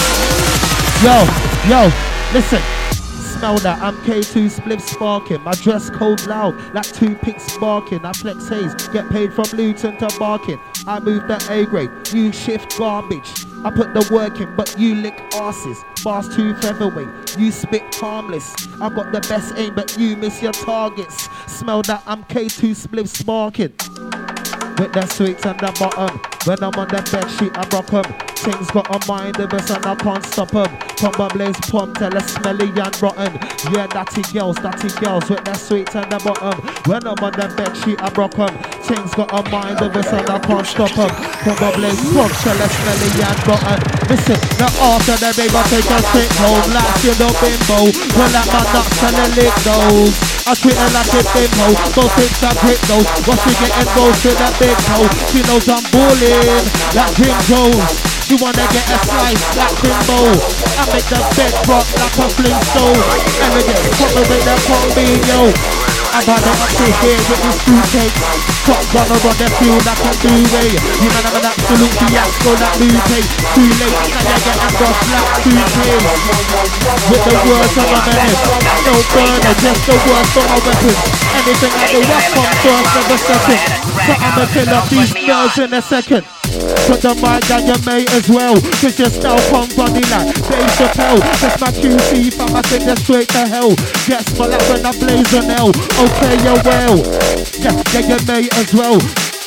me. Yo, listen. Smell that, I'm K2 spliff sparking. My dress code loud, like 2 picks sparking. I flex haze, get paid from Luton to Barking. I move the A grade, you shift garbage. I put the work in, but you lick asses. Bars 2 featherweight, you spit harmless. I got the best aim, but you miss your targets. Smell that, I'm K2 spliff sparking. With the sweets on the bottom. When I'm on the bed sheet, I rock 'em. Things got a mind of us and I can't stop 'em. Pump a blaze pump, tell us smelly and rotten. Yeah, natty girls with the sweets on the bottom. When I'm on the bed sheet, I rock 'em. Things got a mind of us and I can't stop 'em. Pump a blaze pump, tell us smelly and rotten. Listen, now after the babe, I take a straight home. Last year, no bimbo. Well, like my nuts and the lick those. I treat her like a bimbo. Those things are grip those. What's she getting goes to the big toe? She knows I'm bullying like Jim Jones. She wanna get a slice like Kimbo. I make the bed rock like a Flintstone. Elegant, put me with the combine, yo. I've had it up to here with this fruitcake. Top runner on the field like a two-way. You man have an absolute fiasco like Lupe. Too late, now you're getting rough like 2K. With the words on my menace. No burner, just the words for my weapons. Anything I do, I come first, never second. So I'ma fill up these nerves in a second. Put the mic down your mate as well. Cause your style come funny like Dave Chappelle. That's my QC fam, I send you straight to hell. Get smell like when I blaze an L. Okay, you're well. Yeah, your mate as well.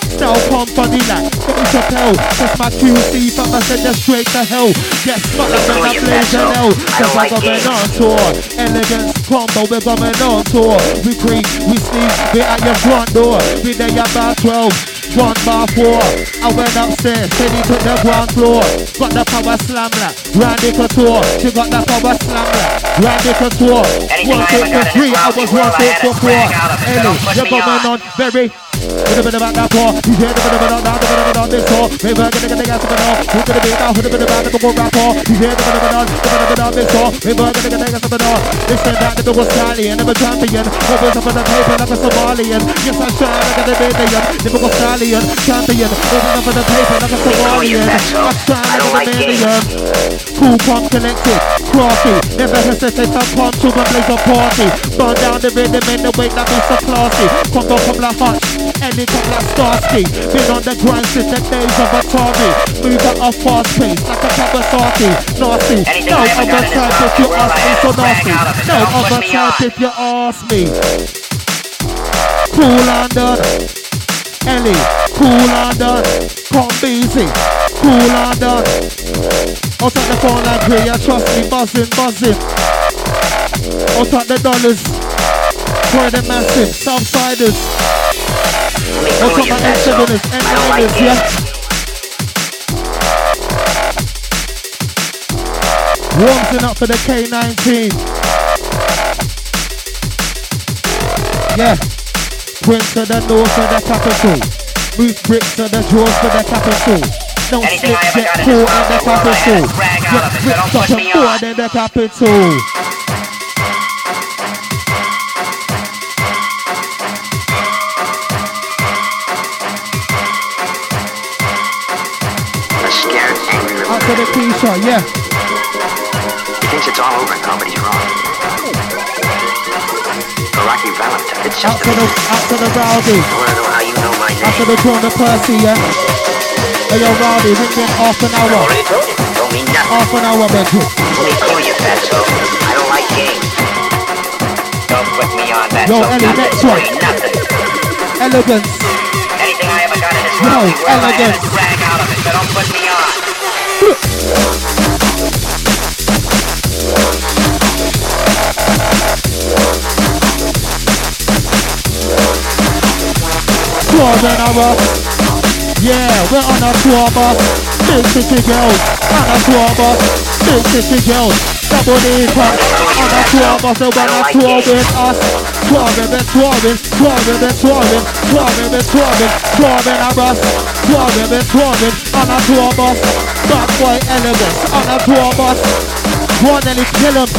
Style come funny like Dave Chappelle. Just my QC from I send you straight to hell. Get smart like when I play Janelle. Cause I'm going on tour. Elegance combo, we're going on tour. We creep, we sneak, we're at your front door. We there about 12. 1 bar 4, I went upstairs, Teddy took the ground floor. Got the power slam like Randy Couture. She got the power slam like Randy Couture. 1 foot for 3, I was 1 foot for 4. Ellie, you're going on very. With a bit about that poor, you hear the bit about that, the bit about this all. Maybe I'm gonna get the gas of it all. Who's gonna be now? Who's the bit about the more rapport? You hear the bit about the bit about this all. Maybe I'm gonna get the gas of it all. They said that the was stallion, never champion. Always up on the paper like a Somalian. Yes, I shine like a Liberian. Never go stallion, champion. Always up on the paper like a Somalian. I shine like a Liberian. Cool, calm, connected, crafty. Never hesitate to come to my place of party. Burn down the rhythm in the way that be so classy. Combo come like Hutch. Any come like Starsky. Been on the grind since the days of Atari. Move at a fast pace like a Kawasaki. Nasty. No other type if you ask me, so nasty. No other type if you ask me. Cool and done. Ellie, cool and done. Come easy. Cool and done. Out at the phone like Gray, trust me, buzzing, buzzing. Out at the dollars. For the massive Southsiders. What's up my N7ers, N9ers, yeah? Warming up for the K19. Yeah. Prince of the north for the capital. Move bricks to the drawers for the capital. Don't slip, get caught in the capital. Get ripped up and bored in the capital. To the T-shirt, yeah. He thinks it's all over now, but he's wrong. For Rocky Valentine, it's just out to the Rowdy. I want to know how you know my name. Out to the Corner Percy, yeah. Hey, yo, Rowdy, ring in half an hour. I already told you. Don't mean nothing. Half an hour, Bedroom. Let me call you fatso. I don't like games. Don't put me on that. Yo, Ellie, next one. Nothing. Elegance. Anything I ever got in this Yo, world, I had elegance. to drag out of it, so don't put me on. Tour in a rock. Yeah, we're on a tour bus. Big city girls. On a tour bus. Big city girls. Double D cut. On a tour bus. They wanna tour with us. Touring, touring, touring, touring, touring, touring, touring a bus. Touring, touring. On a tour bus. Bad boy elegance. On a tour bus. One and kill him.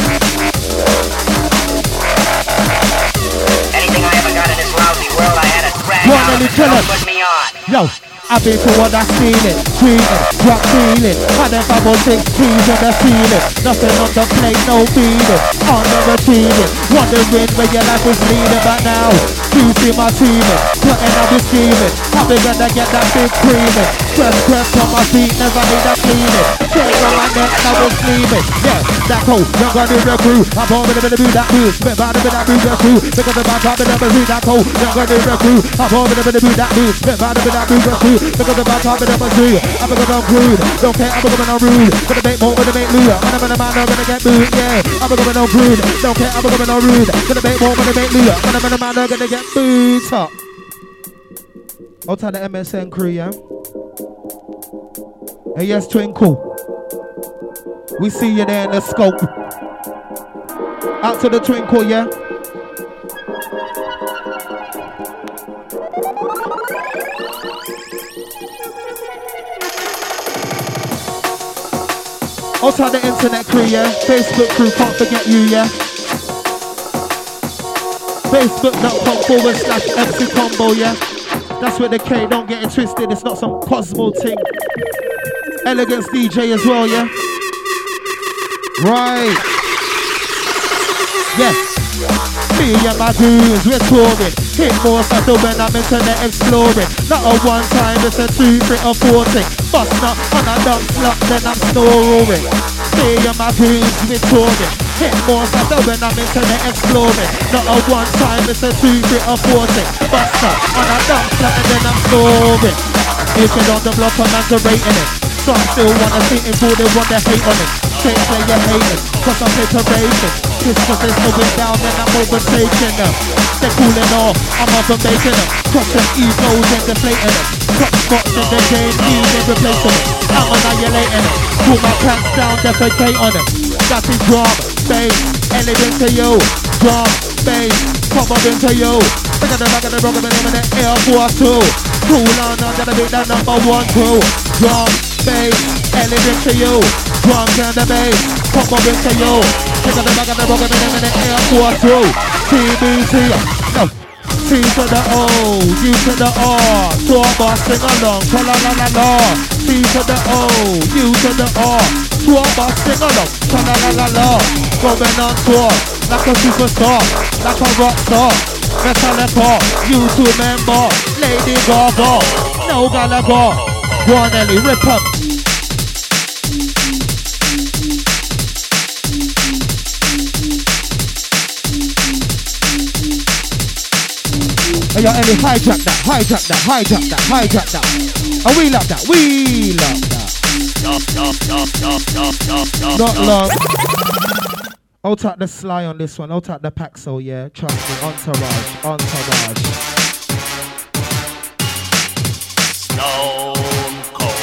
Anything I ever got in this lousy world, I had to drag One out and of it, so kill him. don't put me on. Yo, I've been to what I feel it, drop feeling. I never will take keys on the feeling. Nothing on the plate, no feeling. On the repeating, wondering where your life is leading. But now, you see my teaming, plotting I'll be scheming. How we gonna get that big creaming? Press on my feet, never need a cleaning. Chain on my neck, now we're sleeping. Yeah, that cold, young gun in the crew. I'm already gonna do that move. Spit by the bit that move the crew. Because of my top, I never see that cold, young gun in the crew. I'm already gonna do that move. Spit by the bit that move the crew. Because of my top, I never see. I'm gonna crude. Don't care, I'm gonna rude. Gonna make more, gonna make lure. I'm gonna get booed, yeah. I'm gonna rude. Don't care, I'm gonna rude. Gonna make more, gonna make lure. I'm gonna get booed. Top. I'll tell the MSN crew, yeah. Hey, yes, Twinkle. We see you there in the scope. Out to the Twinkle, yeah. Outside the internet crew, yeah. Facebook crew, can't forget you, yeah. Facebook.com/MC Combo, yeah. That's where the K, don't get it twisted. It's not some Cosmo thing. Elegance DJ as well, yeah. Right. Yes. Me and my dudes, we're touring. Hit more subtle when I'm internet exploring. Not a one time, it's a 2, 3 or 4 thing. Bust not on a dump slot, then I'm snoring. Me and my dudes, we're touring. Hit more faster when I'm internet exploring. Not a one time, it's a 2, 3, or 4, 6. Buster on a dump flat and then I'm snoring. If you on the block, I'm underrating it. Some still wanna see it for they want to hate on it. Straight play your haters, cause I'm preparation. Just cause they're slowing down and I'm overtaking them. They're cooling off, I'm over making them. Crushing egos and deflating them. Top spots in the game, even replacing them. I'm annihilating them. Pull my pants down, defecate on them. That's his drum, bass, elegant to you. Drum, bass, pop up into you. Look at the back of the rock of the name of the Air Force 2. Cool on, I'm gonna be the number 1 crew. Drum, bass, elegant to you. Drums and the bass, pop up into you. Look at the back of the rock of the name of the Air Force 2. TBC, no. T to the O, U to the R. Tour bus, sing along, la la la la. T to the O, U to the R. Tour bus, sing along, la la la la. Going on tour, like a superstar, like a rock star. Metallica, YouTube member, Lady Gaga, no Gallagher. Go on Ellie, rip up. Hey yo, Ellie, hijack that, hijack that, hijack that, hijack that. And we love that, we love that. Not long. I'll take the Sly on this one, I'll take the Paxo, yeah. Trust me, entourage, entourage. Stone cold,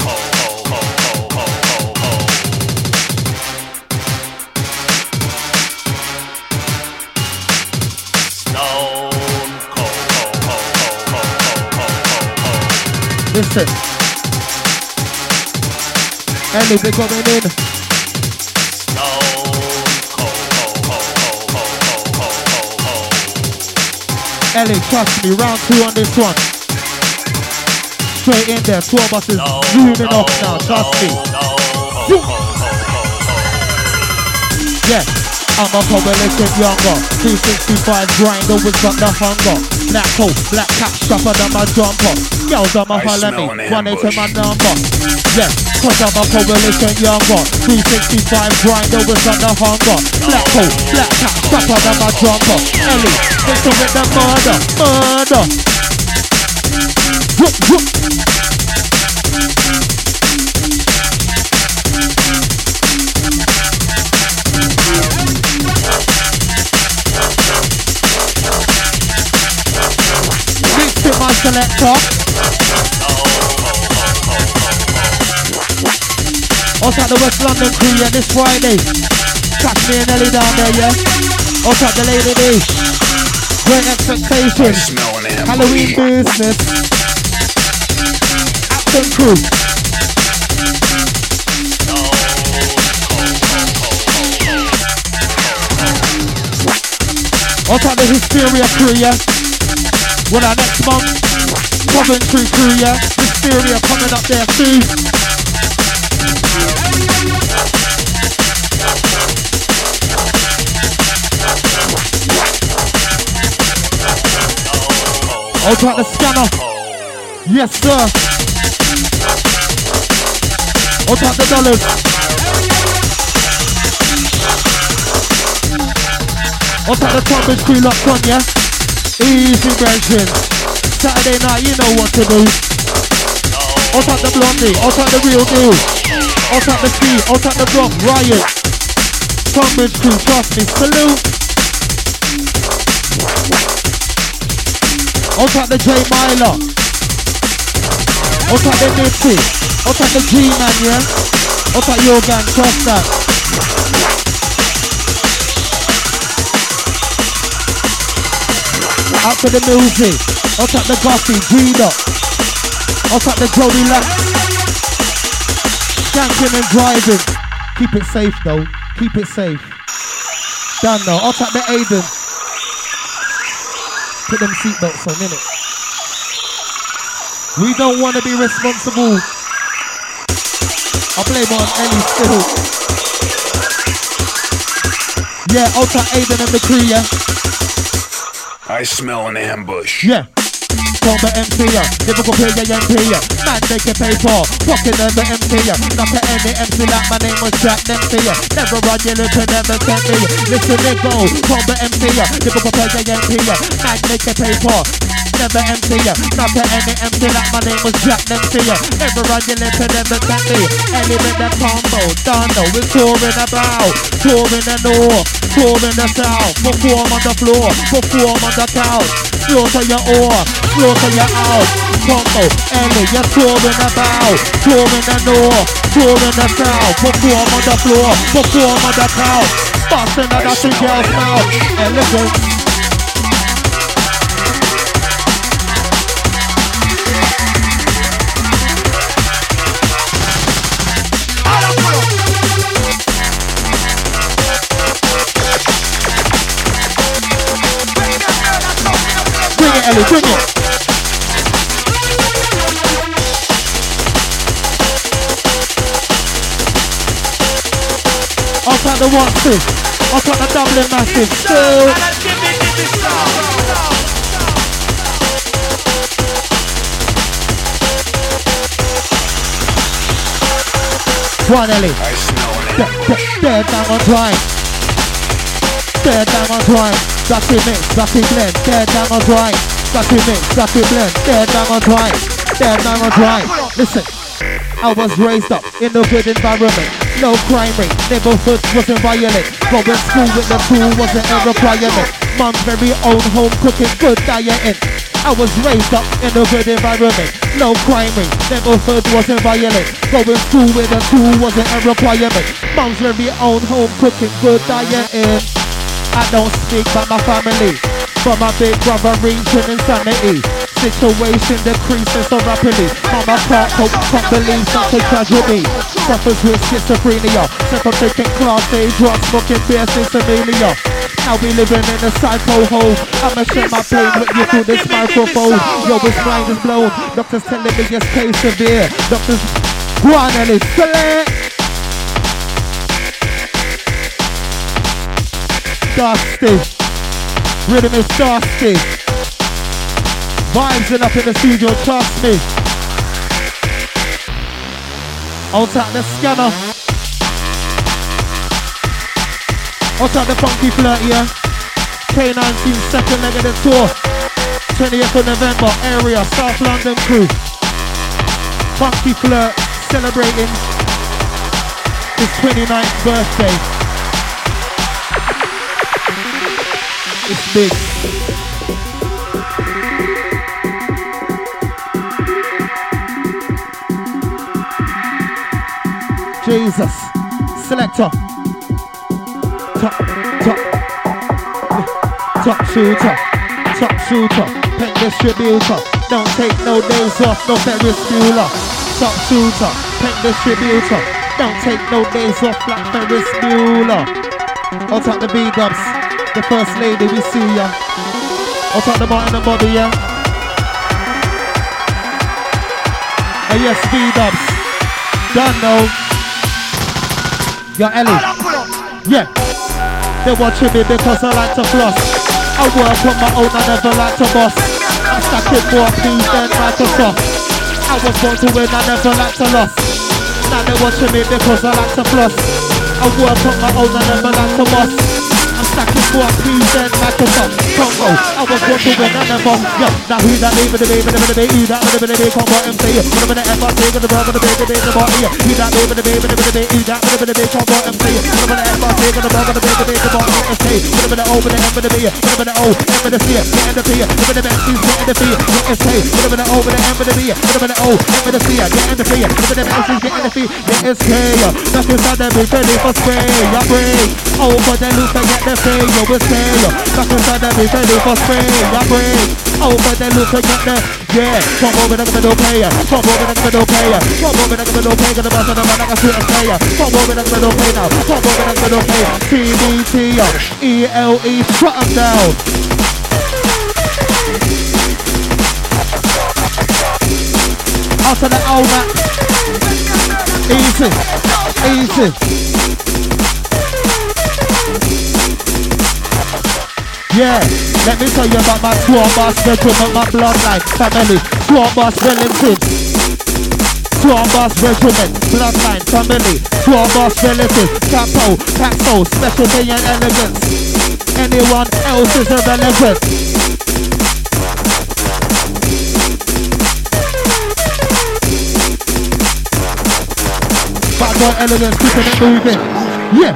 Listen. Ellie, we're coming in. Ellie, trust me, round 2 on this one. Straight in there, 2 of us is zooming off now, trust me. Yeah, I'm a coalition younger. 365 grind, always got the hunger. Black coat, black cap, strapper than my jumper. Girls on my follow me, 180 my number. Yeah, cause I'm a coalition younger. 365 grind, always got the hunger. Black coat, black cap, strapper than my jumper. Ellie, it's to with the murder, murder. Whoop, whoop. My selector. Also at the West London crew, yeah, this Friday. Catch me and Ellie down there, yeah. Also at the Lady D. Great Expectations. Halloween business. Action crew. Also at the Hysteria crew, yeah. Well, our next month, Coventry crew, yeah. Hysteria coming up there too. Out at the Scanner. Yes, sir. Out at the Dollars. Out at the Tonbridge crew locked on, yeah. Easy version. Saturday night, you know what to do. Out at the Blondie, out at the Real Deal. Out at the Sea, out at the Rock, Riot. Tonbridge crew, trust me, salute. Out at the J Myler. Out at the Nipsey. Out at the G-Man, yeah. Out at your gang, trust that. Out to the music, out at the Gossy, G-Dot, out at the Joey Lack, skanking and driving. Keep it safe though, keep it safe. Done now, out at the Aiden. Put them seatbelts on, innit? We don't want to be responsible. I blame on Ellie still. Yeah, out at Aiden and the crew, yeah. I smell an ambush. Yeah. Combo MC, difficult pay your MP, man make it pay for, fucking never MC, not to any MC like my name was Jack Dempsey, never run your lip and never send me, listen it go, Combo MC, difficult pay your MP, man make it pay for, never MC, not to any MC like my name was Jack Dempsey, never run your lip and never send me, element that combo, done know, we're touring about, touring the north, touring the south, perform on the floor, perform on the couch, slaughter your ore, slaughter your out, combo, Ellie, you're touring about, touring the north, touring the south, perform on the floor, perform on the couch, busting at us in girls' mouth, elegant. Ellie, bring it. I'll cut the one stick. I'll cut the Dublin massive. Still. One Ellie. Dead down on time. Dead down on time. That's it mix, that's it blend. Dead down on time. That's it mix, that's it blend. Dead down on time. Dead down on time. Listen, I was raised up in a good environment. No crime rate, neighborhood wasn't violent. Going to school with the tool wasn't a requirement. Mum's very own home cooking, good dieting. I was raised up in a good environment. No crime rate, neighborhood wasn't violent. Going to school with a tool wasn't a requirement. Mum's very own home cooking, good dieting. I don't speak about my family, but my big brother reaching insanity. Situation decreasing so rapidly. Mama can't cope, can't believe such a tragedy. Suffers with schizophrenia, set up taking class A drugs, smoking beer since Amelia. Now we living in a psycho hole. I'ma share my pain with you through this microphone. Yo, his mind is blown. Doctors telling me it's case severe. Doctors, go on and it's dusty. Rhythm is dusty. Vibes in up in the studio, trust me. I'll tap the scanner. I'll tap the funky flirt, yeah. K19 second leg of the tour. 20th of November, area, South London crew. Funky flirt, celebrating his 29th birthday. It's big. Jesus. Selector. Top shooter. Top shooter. Pen distributor. Don't take no days off, no Ferris Bueller. Top shooter. Pen distributor. Don't take no days off like Ferris Bueller. I'll take the B-dubs. The first lady, we see ya. I'll take the Martin and Bobby, yeah. And yes, B-dubs. Don't know. Yo, Ellie. Yeah. They're watching me because I like to floss. I work on my own, I never like to boss. I'm stacking more peas than Microsoft. I was born to win, I never like to loss. Now they're watching me because I like to floss. I work on my own, I never like to boss. I'm stacking more peas than Microsoft. Congo, I was born to win, I never. Yeah, now who's that baby, the baby, the baby, who's that baby, Congo MC. Whatever the FRC, the brother, the baby, the body. Who's that baby, the baby, the baby, who's that baby, Congo MC. Whatever the FRC, the brother, the baby, the body. Whatever the O, the M, the B, whatever the O, M, the C, get in the P, whatever the MC's get in the P, get S, whatever the O, the M, the B, whatever the O, M, the C, get in the P, whatever the MC's get in the P, get S, K. Nothing inside them is ready for spray. I break over the loop and get the fade. Yo, it's stay. Nothing inside them is ready for spray. I break over the loop and get the, yeah. Come over the middle player. Come over the middle player. Come over the middle player. Gonna bust on the man like a sweet player. Come over the middle player now. Come over the middle player. TBT, ELE, shut them down. Out to the old map. Easy, easy. Yeah, let me tell you about my Swarm Boss Regiment, my bloodline, family. Swarm Boss relatives. Swarm Boss Regiment, bloodline, family. Swarm Boss relatives, Capo, Paxo, specialty and elegance. Anyone else is irrelevant. Bad boy elegance, keeping it moving. Yeah.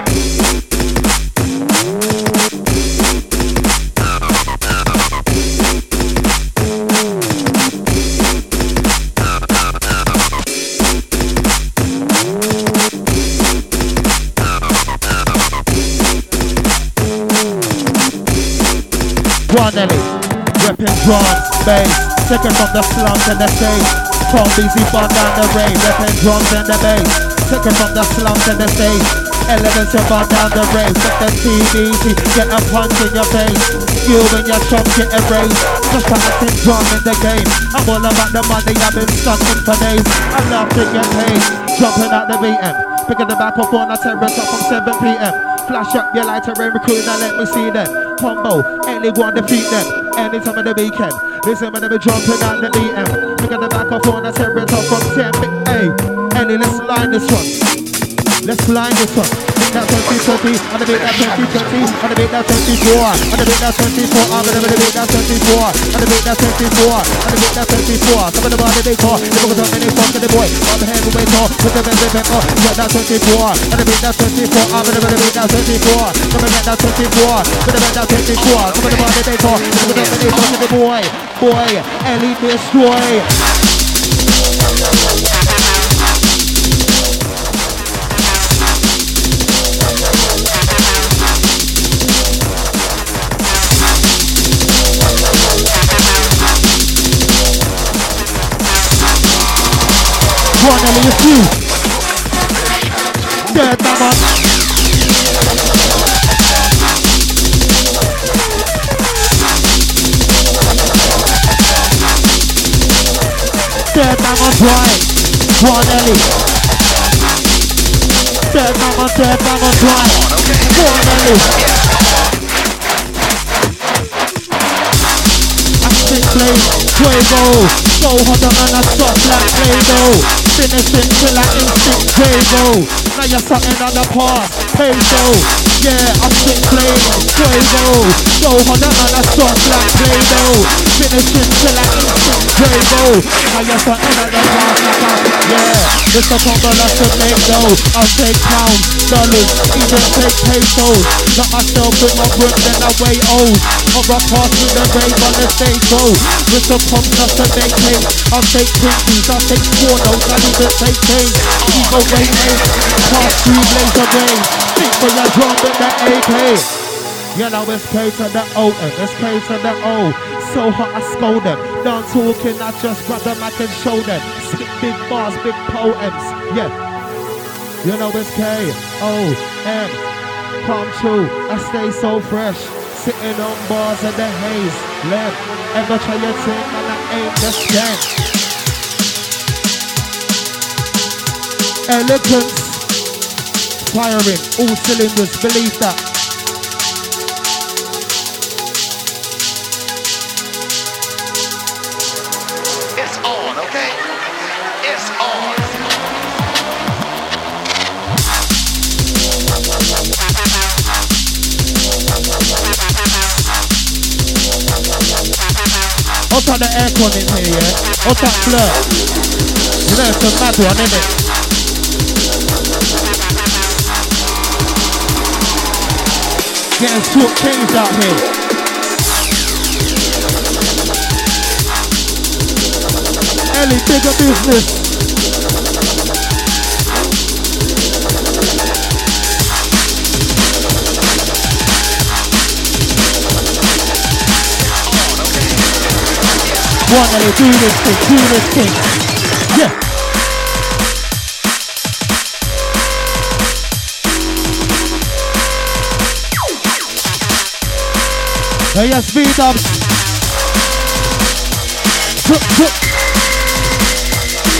One Ellie, reppin' drums, bass, second from the slums and the stage. From BC fun down the rain, reppin' drums and the bass, second from the slums and the stage. Elegance your bar down the race, set the TBC, get a punch in your face. You and your chump get erased, just for acting drum in the game. I'm all about the money, I've been stuck in for days. I love to get paid, jumping out the BM, picking the back up on the terrace up from 7 PM. Flash up your lighter and recruit, now let me see them. Combo, any one defeat them. Any time of the weekend. Listen when they be jumping out the BM. Look at the back of on the terrace up from 10 Hey, Ellie, let's line this one. Let's line this one. That 2020, on the beat that 2020, on the beat that 24, on the beat that 24, I'm gonna beat that 24, on the beat that 24, on the beat that 24. Some of the body they call, they look at many fucking the boy, on the heavyweight call, put them in the back up, get that 24, on the beat that 24, I'm gonna beat that 24, come and get that 24, gonna beat that 24. Some of the body they call, they look at many fucking the boy, Ellie destroy. One Ellie is you. Dead mama. Dead mama dry. One Ellie. Dead mama dry. One Ellie. I stick flame. Fuego. So hot and I soft like Play-Doh. Finishing till I instinct Quavo. Now you're something on the past, peso. Yeah, I stick flame, Quavo. So hot and I soft like Play-Doh. Finishing till I instinct Quavo. Now you're something on the past, yeah. It's a combo that's to make dough. I'll take pounds, dollars, even take pesos. Got myself in my grip, then I weigh O's. Or I pass with the rave on the stage, go. With the pump just to make cake. I'll take Twinkies, I'll take pornos, I'll even take things. Ego rain, pass through laser brains. Think for your drum with the AK. You know it's K to the O, it's K to the O. So hot I scold them. Done talking, I just grab the mic and show them. Spit big bars, big poems. Yeah. You know it's K-O-M. Come true, I stay so fresh. Sitting on bars in the haze. Left. Ever try your thing and I ain't the scan. Elegance. Firing all cylinders, believe that. I'll turn the aircon in here, yeah? I'll turn flirt. You know, it's a mad one, isn't it? Getting short things out here. Ellie, bigger business. One Ellie, do this thing. Yeah. Hey, yeah, speed up.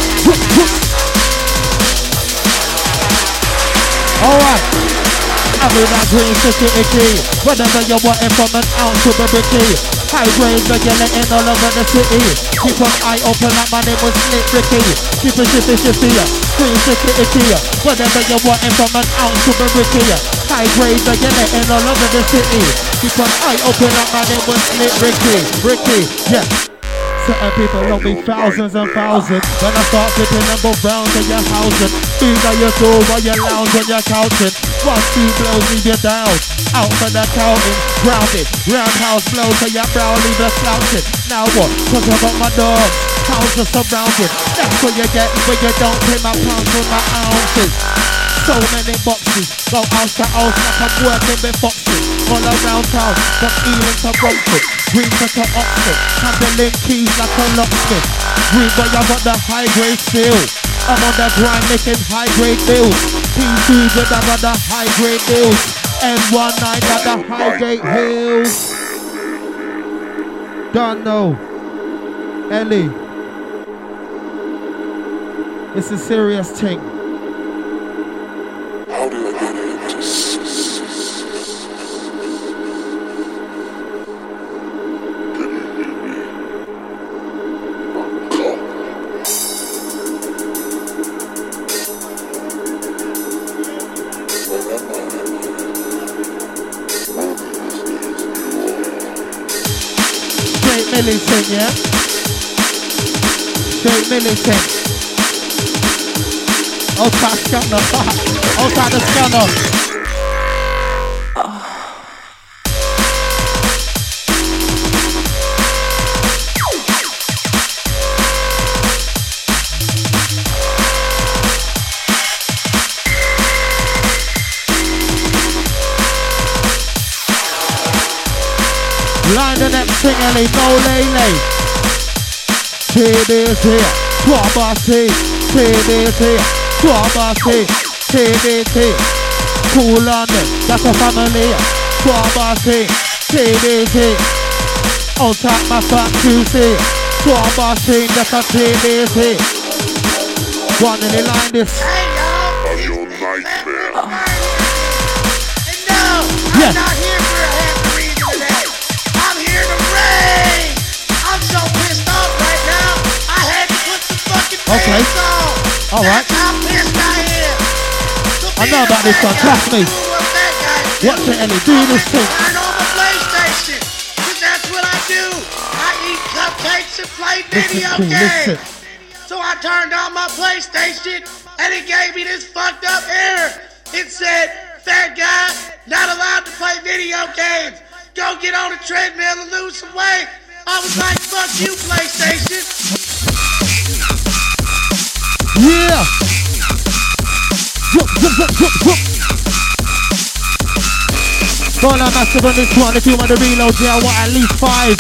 All right. be that green sticky icky. Whatever you want it from an ounce to the bricky. High grade regulating all over the city. Keep an eye open like my name was Slick Ricky. Keep it shifty, green sticky icky. Whatever you want it from an ounce to the bricky. High grade regulating all over the city. Keep an eye open like my name was Slick Ricky, yeah. Certain people love me thousands and thousands. When I start flipping and go round to your housing. Either you do while you lounge when you're counting. 1, 2 blows leave you down. Out for the counting, grounded. Roundhouse blows to your brow, leave you slouching. Now what? Cause I got my dogs. House are surrounded. That's what you get when you don't pay my pounds or my ounces. So many boxes, go house to house like I'm working with foxes. All around town, from Ealing to Bromford, Greenford to Oxford, handling keys like a locksmith. Green boy, I got the high grade steel. I'm on the grind making high grade deals. P2 with the high grade deals. N19 got the high grade hills. Don't know. Ellie. It's a serious thing. How did I get into Straight militant, yeah? Straight militant. Outside scanner. Outside the scanner. Line the next thing, Ellie, no lay. TBC, Twabasi, TBC, Twabasi, TBC. Cool on it, that's a family. Twabasi, TBC. On top my fat QC. Twabasi, that's a TBC. One in the line this. Are your nightmare? Yeah. I'm not here for a happy reason today. I'm here to rage. I'm so pissed off right now. I had to put the fucking Okay. pants on. All right. That's how pissed I am. So I know about this one, trust me. Watch it, Ellie, do this thing. Turn on my PlayStation, 'cause that's what I do. I eat cupcakes and play video Listen, games. listen. So I turned on my PlayStation, and it gave me this fucked up error. It said, "Fat guy, not allowed to play video games. Go get on a treadmill and lose some weight." I was like, "Fuck you, PlayStation." Yeah. Whoop. Going on massive on this one. If you want to reload, yeah, I want at least 5.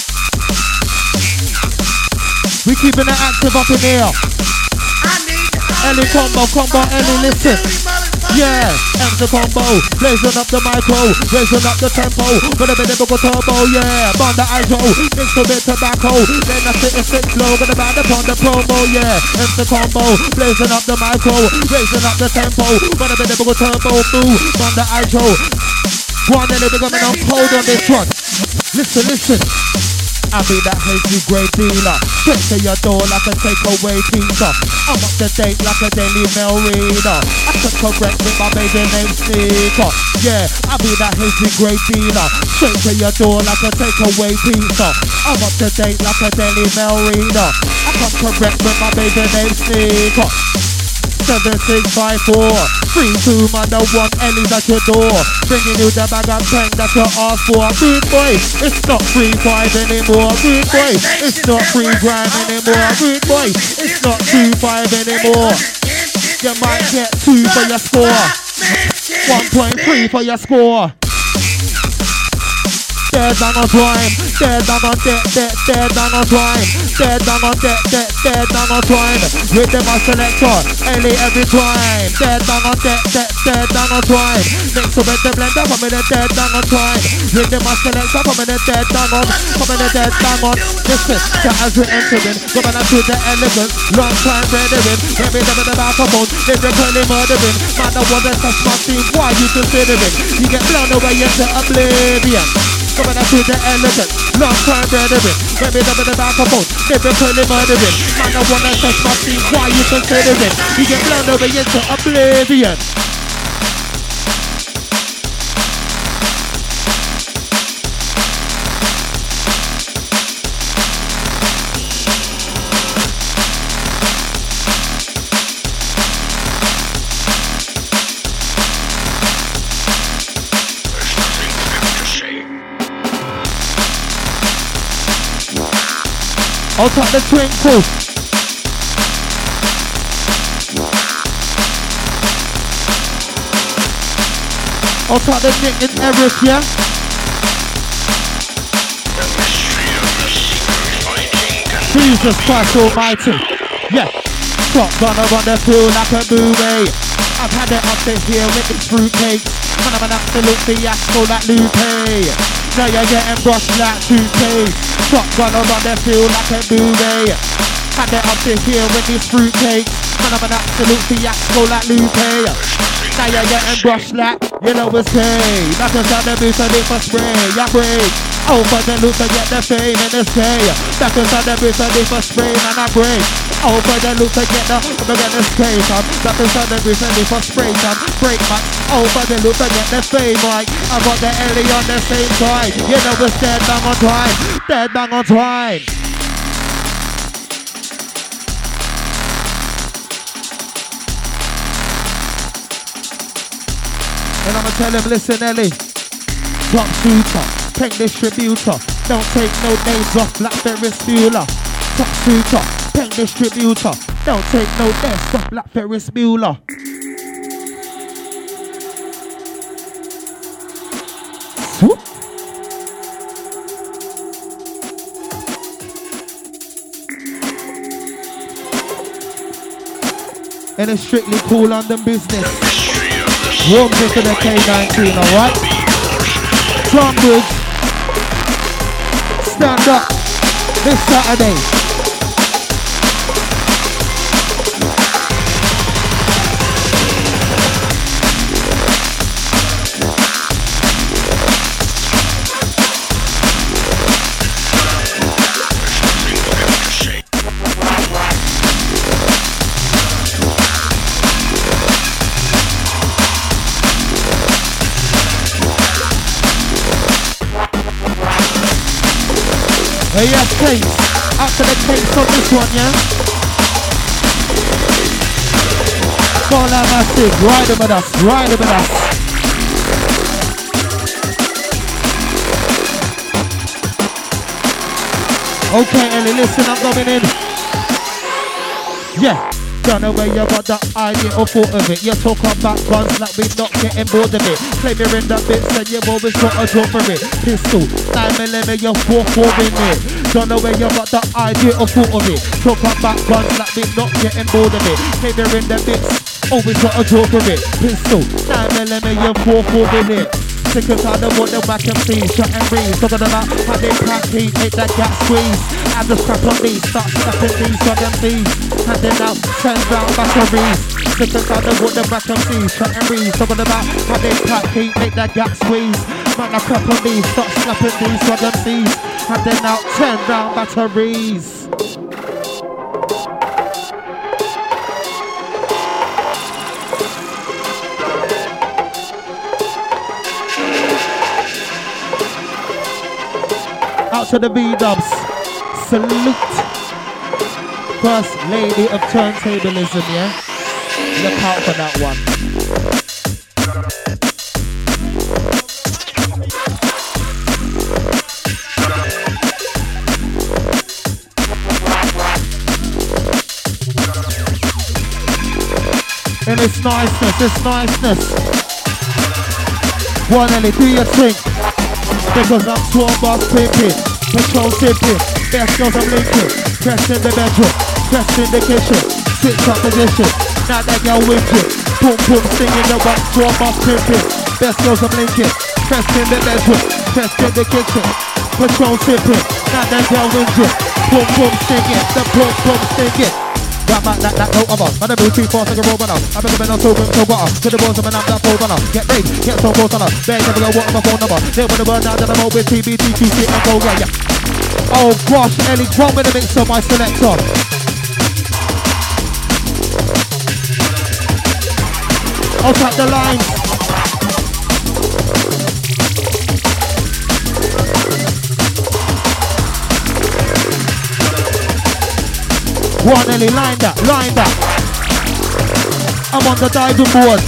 We keeping it active up in here. I need to Ellie combo, Ellie, listen. Yeah, M's the combo, blazing up the micro, raising up the tempo, with a bit of a turbo, yeah, bond the ISO, mix a bit tobacco, then I sit slow, gonna band upon the promo, yeah, M's the combo, blazing up the micro, raising up the tempo, with a bit of a turbo, move, bond the ISO. One and they're coming on cold on this one. Listen. I be that hazy grey dealer. Straight to your door like a takeaway pizza. I'm up to date like a Daily Mail reader. I can correct with my baby name Sneaker. Yeah, I be that hazy grey dealer. Straight to your door like a takeaway pizza. I'm up to date like a Daily Mail reader. I can correct with my baby name Sneaker. 7654 32 man, the one Ellie's at your door, bringing you the bag of 10 that you asked for. Rude boy, it's not free 5 anymore. Rude boy, it's not free grind anymore. Rude boy, it's not 2-5 anymore. You might get 2 for your score, 1.3 for your score. dead down on twine, dead down on dead down on twine, dead down on dead down on twine. With them my selector, Ellie every twine, dead down on dead down on twine. Mix up with the blender, come in the dead down on twine. With them my selector, come in the dead down on, come in the dead down on. Listen, so as we entering, go back to the elegance, long time brethren. Every time in the microphone, lyrically murdering. Man, I want to touch my team, why you considering? You get blown away into oblivion. Coming up to the elegant, long time brethren. Every time in the microphone, lyrically murdering. Man, I want to touch my team, why you considering? You get blown away into oblivion. I'll top the twinkle. I'll top the Nick and Eric, yeah? Jesus Christ Almighty. Yeah. Shotgun on the field like a movie. I've had it up this here with these fruitcakes. Man, I'm an absolute fiasco like Lupe. Now you're getting brushed like toothpaste. Shotgun on the field like a movie. Had it up this here with these fruitcakes. Man, I'm an absolute fiasco like Lupe. Now you're getting brushed like, you know it's gay. Like a sound of boots and it for spray, yeah break. Over the loop to get the fame in this day. Like a sound of boots and it for spray, man I break. Over the loop to get the spray time. Like a sound of boots and it for spray time. Break man, over the loop to get the fame right. I got the Ellie on the same side. You know it's dead bang on time. Dead bang on time. And I'ma tell him, listen Ellie, top shooter, tank distributor, don't take no days off like Ferris Bueller. Top shooter, tank distributor, don't take no days off like Ferris Bueller. Swoop. And it's strictly cool London business. Warm to the K19, alright? Drumwood, stand up this Saturday. Hey, yes, Kate. Out to the Kates on this one, yeah? Go on, massive. Ride them with us. Ride them with us. Okay, Ellie, listen, I'm coming in. Yeah. Don't know where you got the idea or thought of it. You talk about guns like we're not getting bored of it. Claim you're in the bits and you've always got a draw for it. Pistol, 9mm, you're 4-4 in it. Don't know where you got the idea or thought of it. Talk about guns like we're not getting bored of it. Claim you're in the bits, always got a draw for it. Pistol, 9mm, you're 4-4 in it. Sick and tired of what the whack and see, shut and breathe. Talking about how they pack heat, make that gap squeeze. Add the strap on me, start slapping these, shut and these. Handing out 10 round batteries. Sick and tired of what the whack and see, shut and breathe. Talking about how they pack heat, make that gap squeeze. Man, I crap on me, start slapping these, shut and these. Handing out 10 round batteries. Out to the B-dubs, salute. First lady of turntablism, yeah? Look out for that one. And it's niceness, it's niceness. One Ellie, do your thing. because I'm tour boss pimping, patrol sipping, best girls I'm linking, press in the bedroom, press in the kitchen, switch up position, now that girl winking, boom boom singing the one tour boss pimping, best girls I'm linking, press in the bedroom, press in the kitchen, patrol sipping, now that girl winking, boom boom singing, the boom boom singing. Rap back that no other. Man, I move too fast like a road runner. I make a man on so grim, so butter. To the balls of an amp that pole runner. Get brave, get so close on her. They never go what on my phone number. They wanna burn down that I'm with TBT, QC and go yeah. Oh gosh, Ellie, drum in the mix of my selector. I'll tap the lines. One Ellie, line that. I'm on the diving board.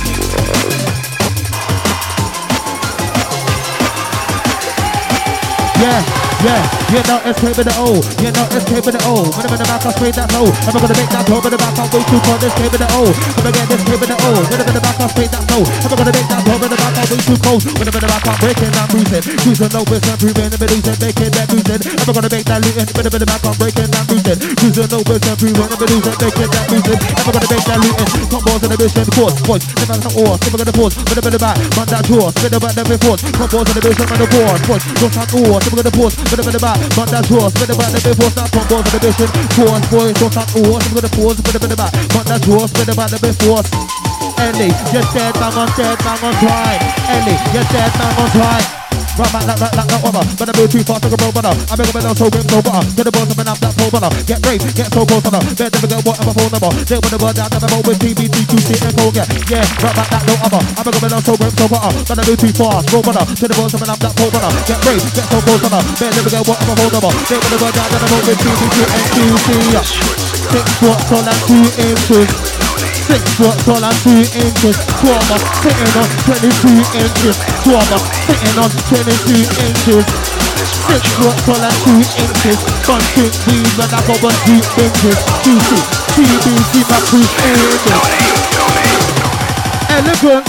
Yeah, no escape with the O. Yeah, no escape with the O. When I'm in the back, I'll spray that flow. I'm not gonna make that flow, but the back, I'll way too cold. Escape with the O. When I get this escape with the O. When I'm in the back, I'll spray that flow. I'm not gonna make that flow, but the back, I'll way too cold. When I'm in the back, I'm breaking, I'm bruising. Cruising, no bliss, I'm proving, I'm losing, making that boosting. I'm not gonna make that looting. When I'm in the back, I'm breaking, I'm bruising. Cruising, no bliss, I'm proving, I'm losing, making that boosting. I'm not gonna make that looting. Combos in the mission, force, voice. Never have some ore, never gonna pause. When I'm in the back, man that draw. Spin about them before. Combos in the mission, man the board, voice. Don't have ore, never gonna pause. When I'm in the back, man that draw. Spin about them before. Start combos in the mission, force, voice. Don't have ore, never gonna pause. When I'm in the back, man that draw. Spin about them before. Ellie, you're dead, man on time. Ellie, you're dead, man on time. Run back like other. But I move too fast like a road runner. I make a man so grim, so butter. To the balls of an amp that pole runner. Get brave, get so close on her. Better never get what I'm a phone number. They wanna burn down that I'm with TBT, QC and go get. Yeah, run back like no other. I make a man so grim, so butter. But I move too fast, road runner. To the balls of an amp that pole runner. Get brave, get so close on her. Better never get what I'm a phone number. They wanna burn down that I'm with TBT and QC. 6 foot tall and 2 inches. 6 foot tall and 2 inches. Trauma sitting on 22 inches. Trauma sitting on 22 inches. 6 foot tall and 2 inches. Bunching these when I go on 2 inches. QC, TBC, my crew inches. Elegance.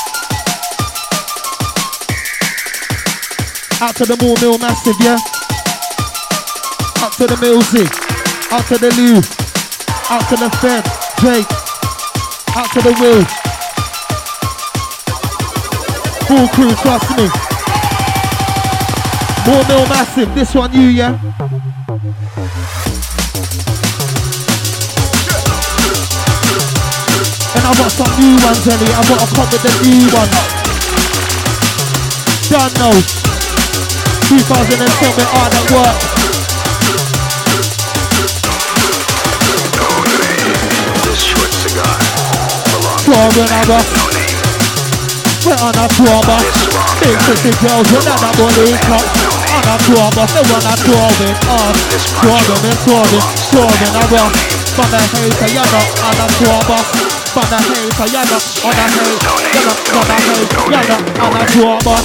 Out to the Mill Massive, yeah. Out to the music. Out to the Lou. Out to the Fed, Jake. Out to the Will. Full crew, trust me. Mill Massive, this one you, yeah? And I've got some new ones, Ellie. I've got to come with the new one. Done now. 2010 with hard at work. When I was we're on a tour bus. Big city girls with that body cup. On a tour bus, they wanna tour with us. Touring a bus. From the hater, you're not on a tour bus. From the hater, you're not on a hate. You're not on a hate, you're not on a tour bus.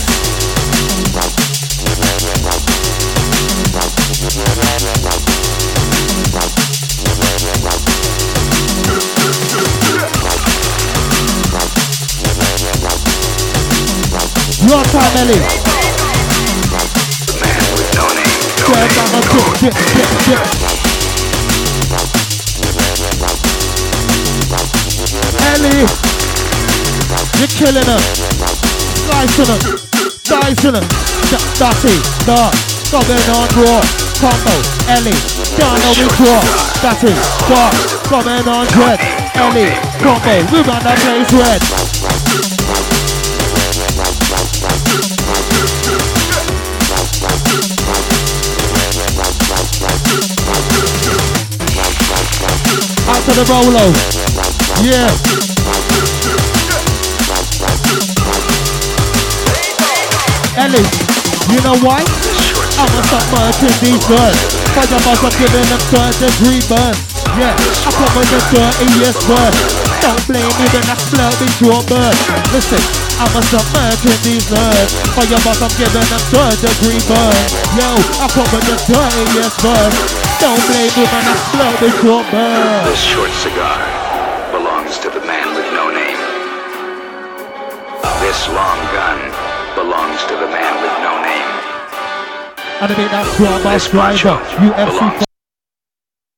Your time, Ellie. Ellie, you're killing her. Slicing her. Dicing her. Dirty. Dark. Coming on raw. Combo. Ellie. Down on withdraw. Dirty. Dark. Coming on dread. Ellie. Combo. We run that place red. Out to the Rolo. Yeah. Ellie, you know why? I'ma stop murdering these birds. Cause I must have given them 3rd-degree burns. Yeah, I come with the 30th word. Don't blame me when I splurt with your bird. Listen, I'ma stop murdering these nerds. Cause I must have given them 3rd-degree burns. Yo, I come with the 30th word. Don't blame me when I splurt with your bird. This short cigar belongs to the man with no name. This long gun belongs to the man with no name. And I make that squad bus This macho grinder. UFC belongs